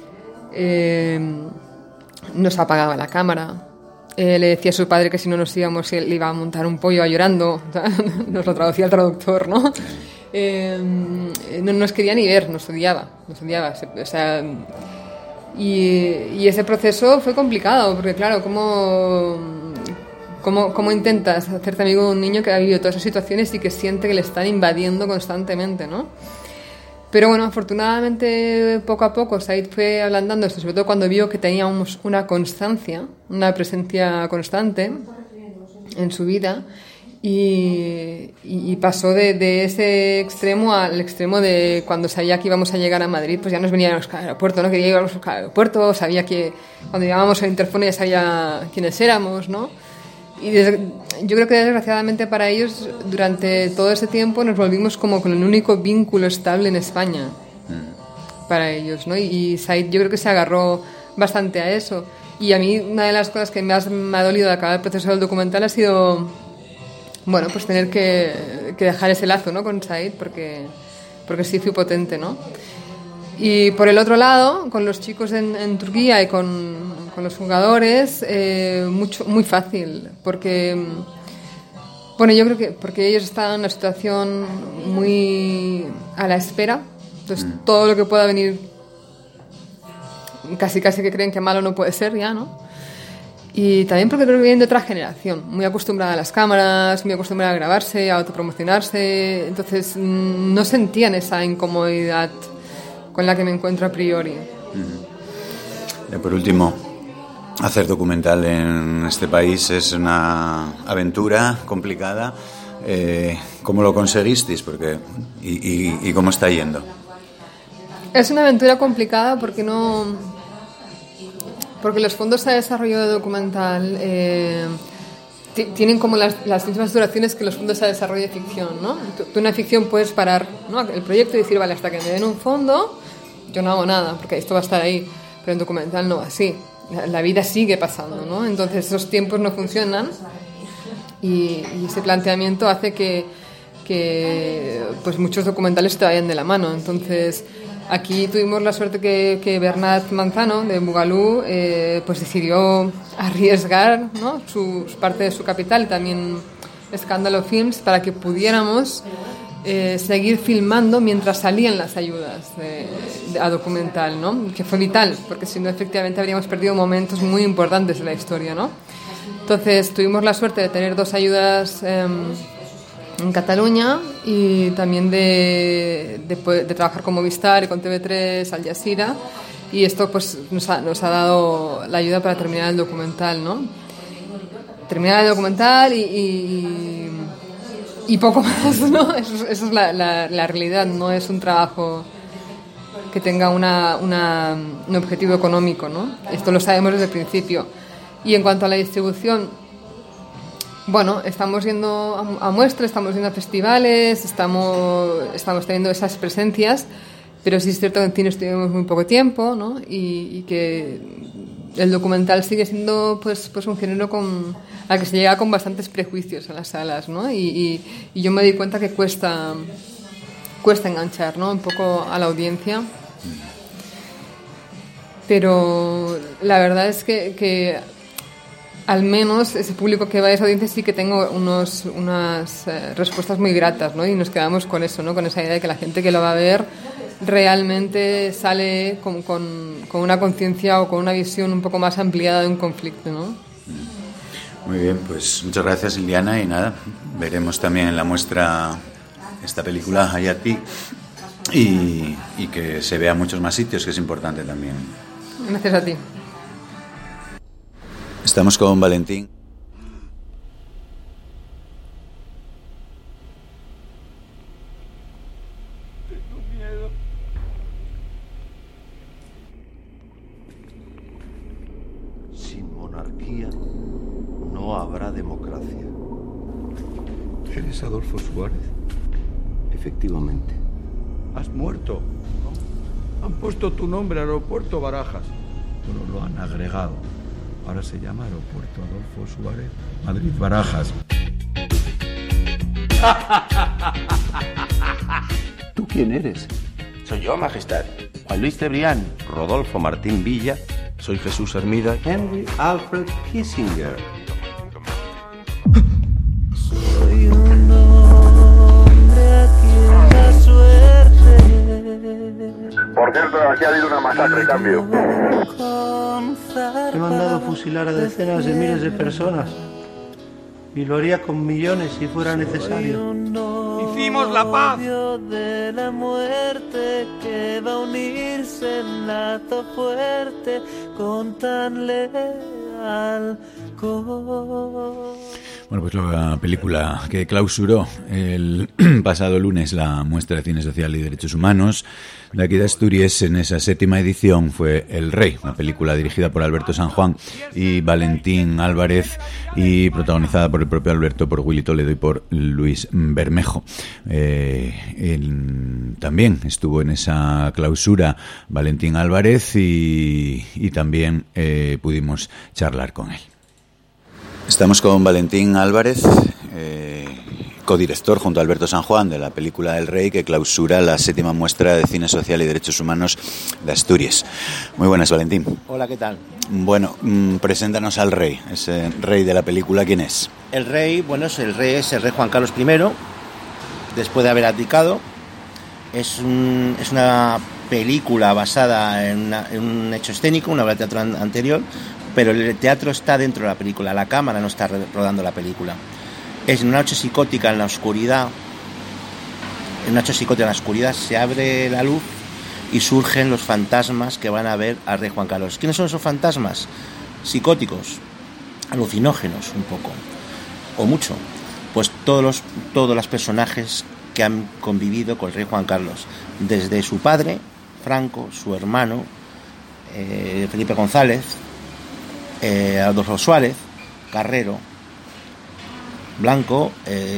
nos apagaba la cámara. Le decía a su padre que si no nos íbamos, él iba a montar un pollo llorando. O sea, nos lo traducía el traductor, ¿no? No nos quería ni ver, nos odiaba. O sea, y ese proceso fue complicado, porque claro, ¿cómo intentas hacerte amigo de un niño que ha vivido todas esas situaciones y que siente que le están invadiendo constantemente, ¿no? Pero bueno, afortunadamente poco a poco Said fue ablandándose, sobre todo cuando vio que teníamos una constancia, una presencia constante en su vida, y pasó de ese extremo al extremo de cuando sabía que íbamos a llegar a Madrid, pues ya nos veníamos al aeropuerto, ¿no? Quería ir al aeropuerto, sabía que cuando llegábamos al interfono ya sabía quiénes éramos, ¿no? Y yo creo que desgraciadamente para ellos durante todo ese tiempo nos volvimos como con el único vínculo estable en España para ellos, ¿no? Y Said yo creo que se agarró bastante a eso. Y a mí una de las cosas que más me ha dolido de acabar el proceso del documental ha sido, bueno, pues tener que dejar ese lazo, ¿no? Con Said, porque sí fue potente, ¿no? Y por el otro lado, con los chicos en Turquía y con los jugadores, muy fácil, porque, bueno, yo creo que porque ellos están en una situación muy a la espera, entonces todo lo que pueda venir, casi que creen que malo no puede ser ya, ¿no? Y también porque creo que vienen de otra generación, muy acostumbrada a las cámaras, muy acostumbrada a grabarse, a autopromocionarse, entonces no sentían esa incomodidad con la que me encuentro a priori. Por último, hacer documental en este país es una aventura complicada. ¿Cómo lo conseguisteis? ¿Y cómo está yendo? Es una aventura complicada porque los fondos de desarrollo de documental tienen como las mismas duraciones que los fondos de desarrollo de ficción, ¿no? Tú en una ficción puedes parar, ¿no?, el proyecto y decir, vale, hasta que me den un fondo yo no hago nada, porque esto va a estar ahí. Pero en documental no, así. La vida sigue pasando, ¿no? Entonces esos tiempos no funcionan y ese planteamiento hace que pues muchos documentales te vayan de la mano. Entonces aquí tuvimos la suerte que Bernat Manzano de Bugalú pues decidió arriesgar, ¿no?, su parte de su capital, también Escándalo Films, para que pudiéramos seguir filmando mientras salían las ayudas a documental, ¿no? Que fue vital, porque si no efectivamente habríamos perdido momentos muy importantes de la historia, ¿no? Entonces tuvimos la suerte de tener 2 ayudas en Cataluña y también de trabajar con Movistar y con TV3, Al Jazeera, y esto pues nos ha dado la ayuda para terminar el documental, ¿no? Terminar el documental y poco más, ¿no? Eso es la realidad, no es un trabajo que tenga un objetivo económico, ¿no? Esto lo sabemos desde el principio. Y en cuanto a la distribución, bueno, estamos yendo a muestras, estamos yendo a festivales, estamos teniendo esas presencias, pero sí es cierto que en cine estuvimos muy poco tiempo, ¿no? Y que el documental sigue siendo pues un género al que se llega con bastantes prejuicios a las salas, ¿no? Y yo me di cuenta que cuesta enganchar, ¿no?, un poco a la audiencia. Pero la verdad es que al menos ese público que va a esa audiencia sí que tengo unas respuestas muy gratas, ¿no? Y nos quedamos con eso, ¿no?, con esa idea de que la gente que lo va a ver realmente sale con una conciencia o con una visión un poco más ampliada de un conflicto, ¿no? Muy bien, pues muchas gracias, Liliana, y nada, veremos también en la muestra esta película Hayati y que se vea en muchos más sitios, que es importante también. Gracias a ti. Estamos con Valentín. Sin monarquía no habrá democracia. ¿Eres Adolfo Suárez? Efectivamente. Has muerto. Han puesto tu nombre, Aeropuerto Barajas. Pero lo han agregado. Ahora se llama Aeropuerto Adolfo Suárez, Madrid Barajas. ¿Tú quién eres? Soy yo, Majestad. Juan Luis Cebrián, Rodolfo Martín Villa. Soy Jesús Hermida. Henry Alfred Kissinger. Soy un hombre aquí en la suerte. Por cierto, aquí ha habido una masacre, cambio. He mandado fusilar a decenas de miles de personas. Y lo haría con millones si fuera necesario. ¡Hicimos la paz! De la muerte que va a unirse en lazo fuerte con tan leal corazón. Bueno, pues la película que clausuró el pasado lunes la muestra de cine social y derechos humanos de aquí de Asturias en esa 7ª edición fue El Rey, una película dirigida por Alberto San Juan y Valentín Álvarez y protagonizada por el propio Alberto, por Willy Toledo y por Luis Bermejo. También estuvo en esa clausura Valentín Álvarez y también pudimos charlar con él. Estamos con Valentín Álvarez, codirector junto a Alberto San Juan de la película El Rey, que clausura la 7ª muestra de cine social y derechos humanos de Asturias. Muy buenas, Valentín. Hola, ¿qué tal? Bueno, preséntanos al rey, ese rey de la película, ¿quién es? El rey, bueno, es el rey Juan Carlos I, después de haber abdicado. Es una película basada en un hecho escénico, una obra de teatro anterior, pero el teatro está dentro de la película, la cámara no está rodando la película. Es una noche psicótica en la oscuridad. En una noche psicótica en la oscuridad se abre la luz y surgen los fantasmas que van a ver al rey Juan Carlos. ¿Quiénes son esos fantasmas? Psicóticos, alucinógenos un poco, o mucho. Pues todos los personajes que han convivido con el rey Juan Carlos, desde su padre, Franco, su hermano, Felipe González, Adolfo Suárez, Carrero, Blanco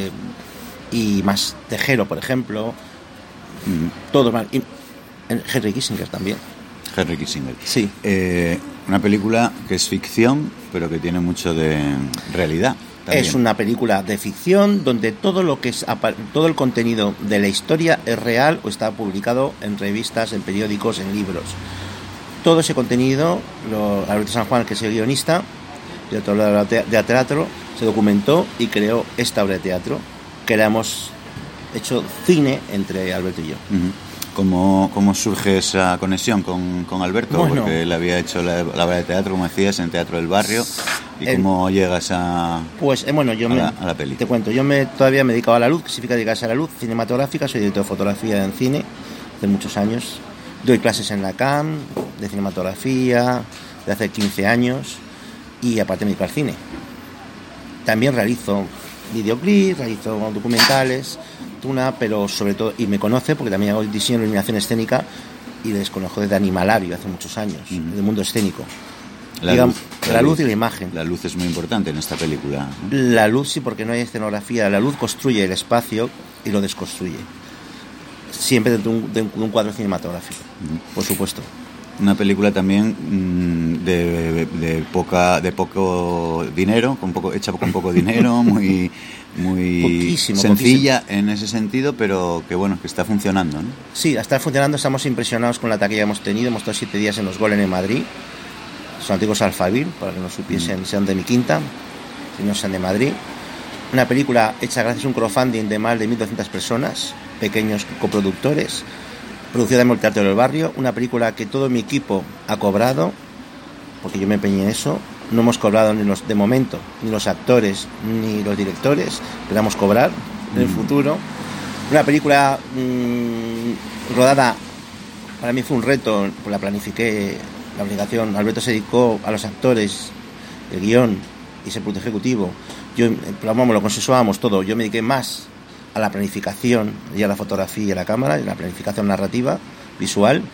y más, Tejero, por ejemplo, todos más, y Henry Kissinger también. Henry Kissinger. Sí. Una película que es ficción, pero que tiene mucho de realidad. También. Es una película de ficción donde todo el contenido de la historia es real o está publicado en revistas, en periódicos, en libros. Todo ese contenido, Alberto San Juan, que es el guionista, director de teatro, se documentó y creó esta obra de teatro, que la hemos hecho cine entre Alberto y yo. ¿Cómo surge esa conexión con Alberto? Bueno, porque él había hecho la obra de teatro, como decías, en Teatro del Barrio. ¿Y cómo llegas a la peli? Te cuento, todavía me dedicaba a la luz, que significa dedicarse a la luz cinematográfica. Soy director de fotografía en cine hace muchos años. Doy clases en la CAM de cinematografía de hace 15 años y aparte me dedico al cine. También realizo videoclips, realizo documentales, pero sobre todo, y me conoce porque también hago diseño de iluminación escénica y les conozco desde Animalario hace muchos años, del mundo escénico. La luz y la imagen. La luz es muy importante en esta película, ¿no? La luz sí, porque no hay escenografía. La luz construye el espacio y lo desconstruye. Siempre dentro de un cuadro cinematográfico, por supuesto. Una película también de poco dinero, hecha con poco dinero, muy sencilla en ese sentido, pero que bueno, que está funcionando, ¿no? Sí, está funcionando. Estamos impresionados con la taquilla que hemos tenido. Hemos estado 7 días en los Golem en Madrid. Son antiguos Alfavir, para que no supiesen, sean de mi quinta, si no sean de Madrid. Una película hecha gracias a un crowdfunding de más de 1.200 personas, pequeños coproductores, producida en el Teatro del Barrio. Una película que todo mi equipo ha cobrado, porque yo me empeñé en eso. No hemos cobrado de momento, ni los actores ni los directores. Esperamos cobrar en el futuro. Una película rodada, para mí fue un reto, pues la planifiqué, la obligación. Alberto se dedicó a los actores, el guión y ese producto ejecutivo. Lo consensuábamos todo. Yo me dediqué más a la planificación y a la fotografía y a la cámara, y la planificación narrativa, visual.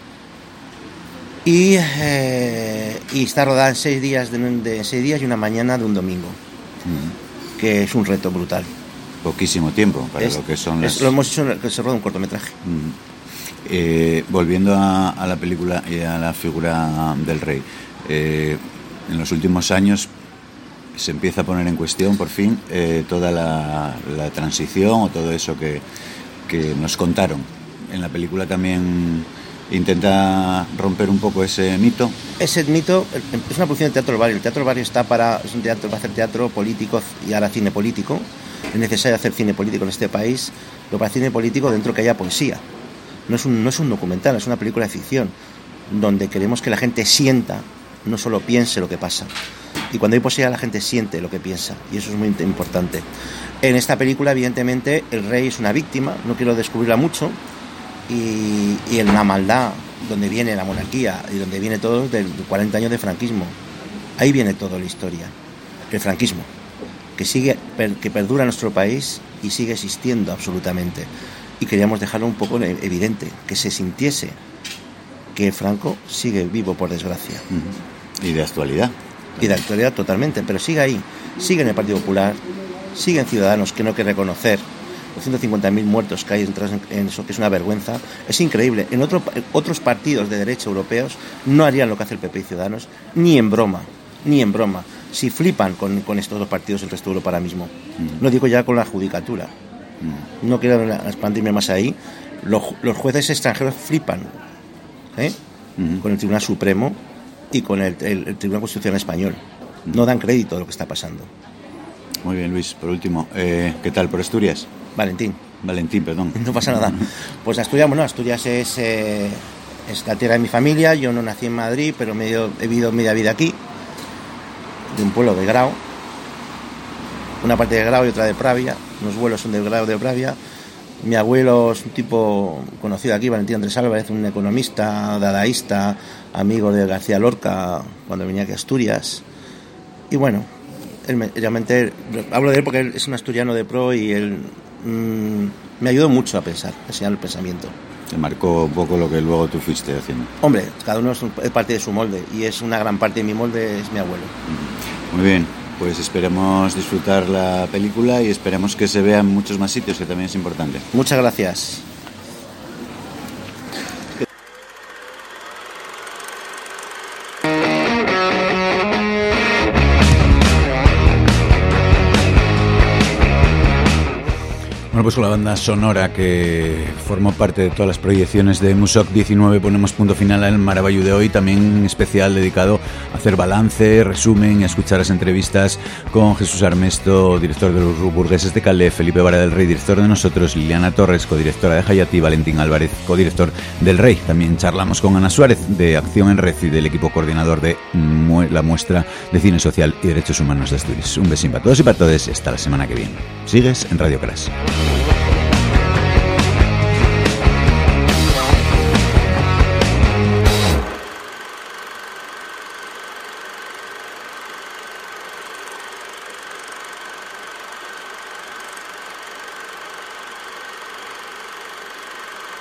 Y está rodada en 6 días y una mañana de un domingo, que es un reto brutal. Poquísimo tiempo para lo que son las... Lo hemos hecho en el que se roda un cortometraje. Volviendo a la película y a la figura del rey, en los últimos años se empieza a poner en cuestión por fin toda la transición o todo eso que nos contaron. En la película también intenta romper un poco ese mito. Ese mito es una producción de Teatro Barrio. El Teatro Barrio es un teatro para hacer teatro político y ahora cine político. Es necesario hacer cine político en este país, pero para cine político dentro que haya poesía. No es un documental, es una película de ficción, donde queremos que la gente sienta, no solo piense lo que pasa. Y cuando hay poesía la gente siente lo que piensa, y eso es muy importante. En esta película, evidentemente, el rey es una víctima, no quiero descubrirla mucho, y en la maldad, donde viene la monarquía y donde viene todo de 40 años de franquismo. Ahí viene toda la historia, el franquismo, que perdura en nuestro país y sigue existiendo absolutamente. Y queríamos dejarlo un poco evidente, que se sintiese que Franco sigue vivo, por desgracia. Y de actualidad. Y de actualidad totalmente, pero sigue ahí, sigue en el Partido Popular, sigue en Ciudadanos, que no hay que reconocer los 150.000 muertos que hay en eso, que es una vergüenza. Es increíble. En otros partidos de derecha europeos no harían lo que hace el PP y Ciudadanos, ni en broma. Si flipan con estos dos partidos el resto de Europa ahora mismo. No digo ya con la judicatura. No quiero expandirme más ahí. Los jueces extranjeros flipan con el Tribunal Supremo y con el Tribunal Constitucional Español. No dan crédito de lo que está pasando. Muy bien, Luis. Por último, ¿qué tal por Asturias? Valentín, perdón. No pasa nada. Pues Asturias es la tierra de mi familia. Yo no nací en Madrid, pero he vivido media vida aquí, de un pueblo de Grau. Una parte de Grau y otra de Pravia. Los vuelos son de Grau de Pravia. Mi abuelo es un tipo conocido aquí, Valentín Andrés Álvarez, un economista, dadaísta, amigo de García Lorca cuando venía aquí a Asturias. Y bueno, realmente hablo de él porque él es un asturiano de pro y él me ayudó mucho a pensar, a enseñar el pensamiento. Te marcó un poco lo que luego tú fuiste haciendo. Hombre, cada uno es parte de su molde y es una gran parte de mi molde, es mi abuelo. Muy bien, pues esperemos disfrutar la película y esperemos que se vea en muchos más sitios, que también es importante. Muchas gracias. Bueno, pues con la banda sonora que formó parte de todas las proyecciones de Musoc 19 ponemos punto final al Maravallu de hoy, también especial dedicado a hacer balance, resumen y a escuchar las entrevistas con Jesús Armesto, director de los Burgueses de Calais, Felipe Vara del Rey, director de Nosotros, Liliana Torres, codirectora de Hayati, Valentín Álvarez, codirector del Rey. También charlamos con Ana Suárez de Acción en Red y del equipo coordinador de la muestra de Cine Social y Derechos Humanos de Asturias. Un besín para todos y para todas y hasta la semana que viene. Sigues en Radio Crash.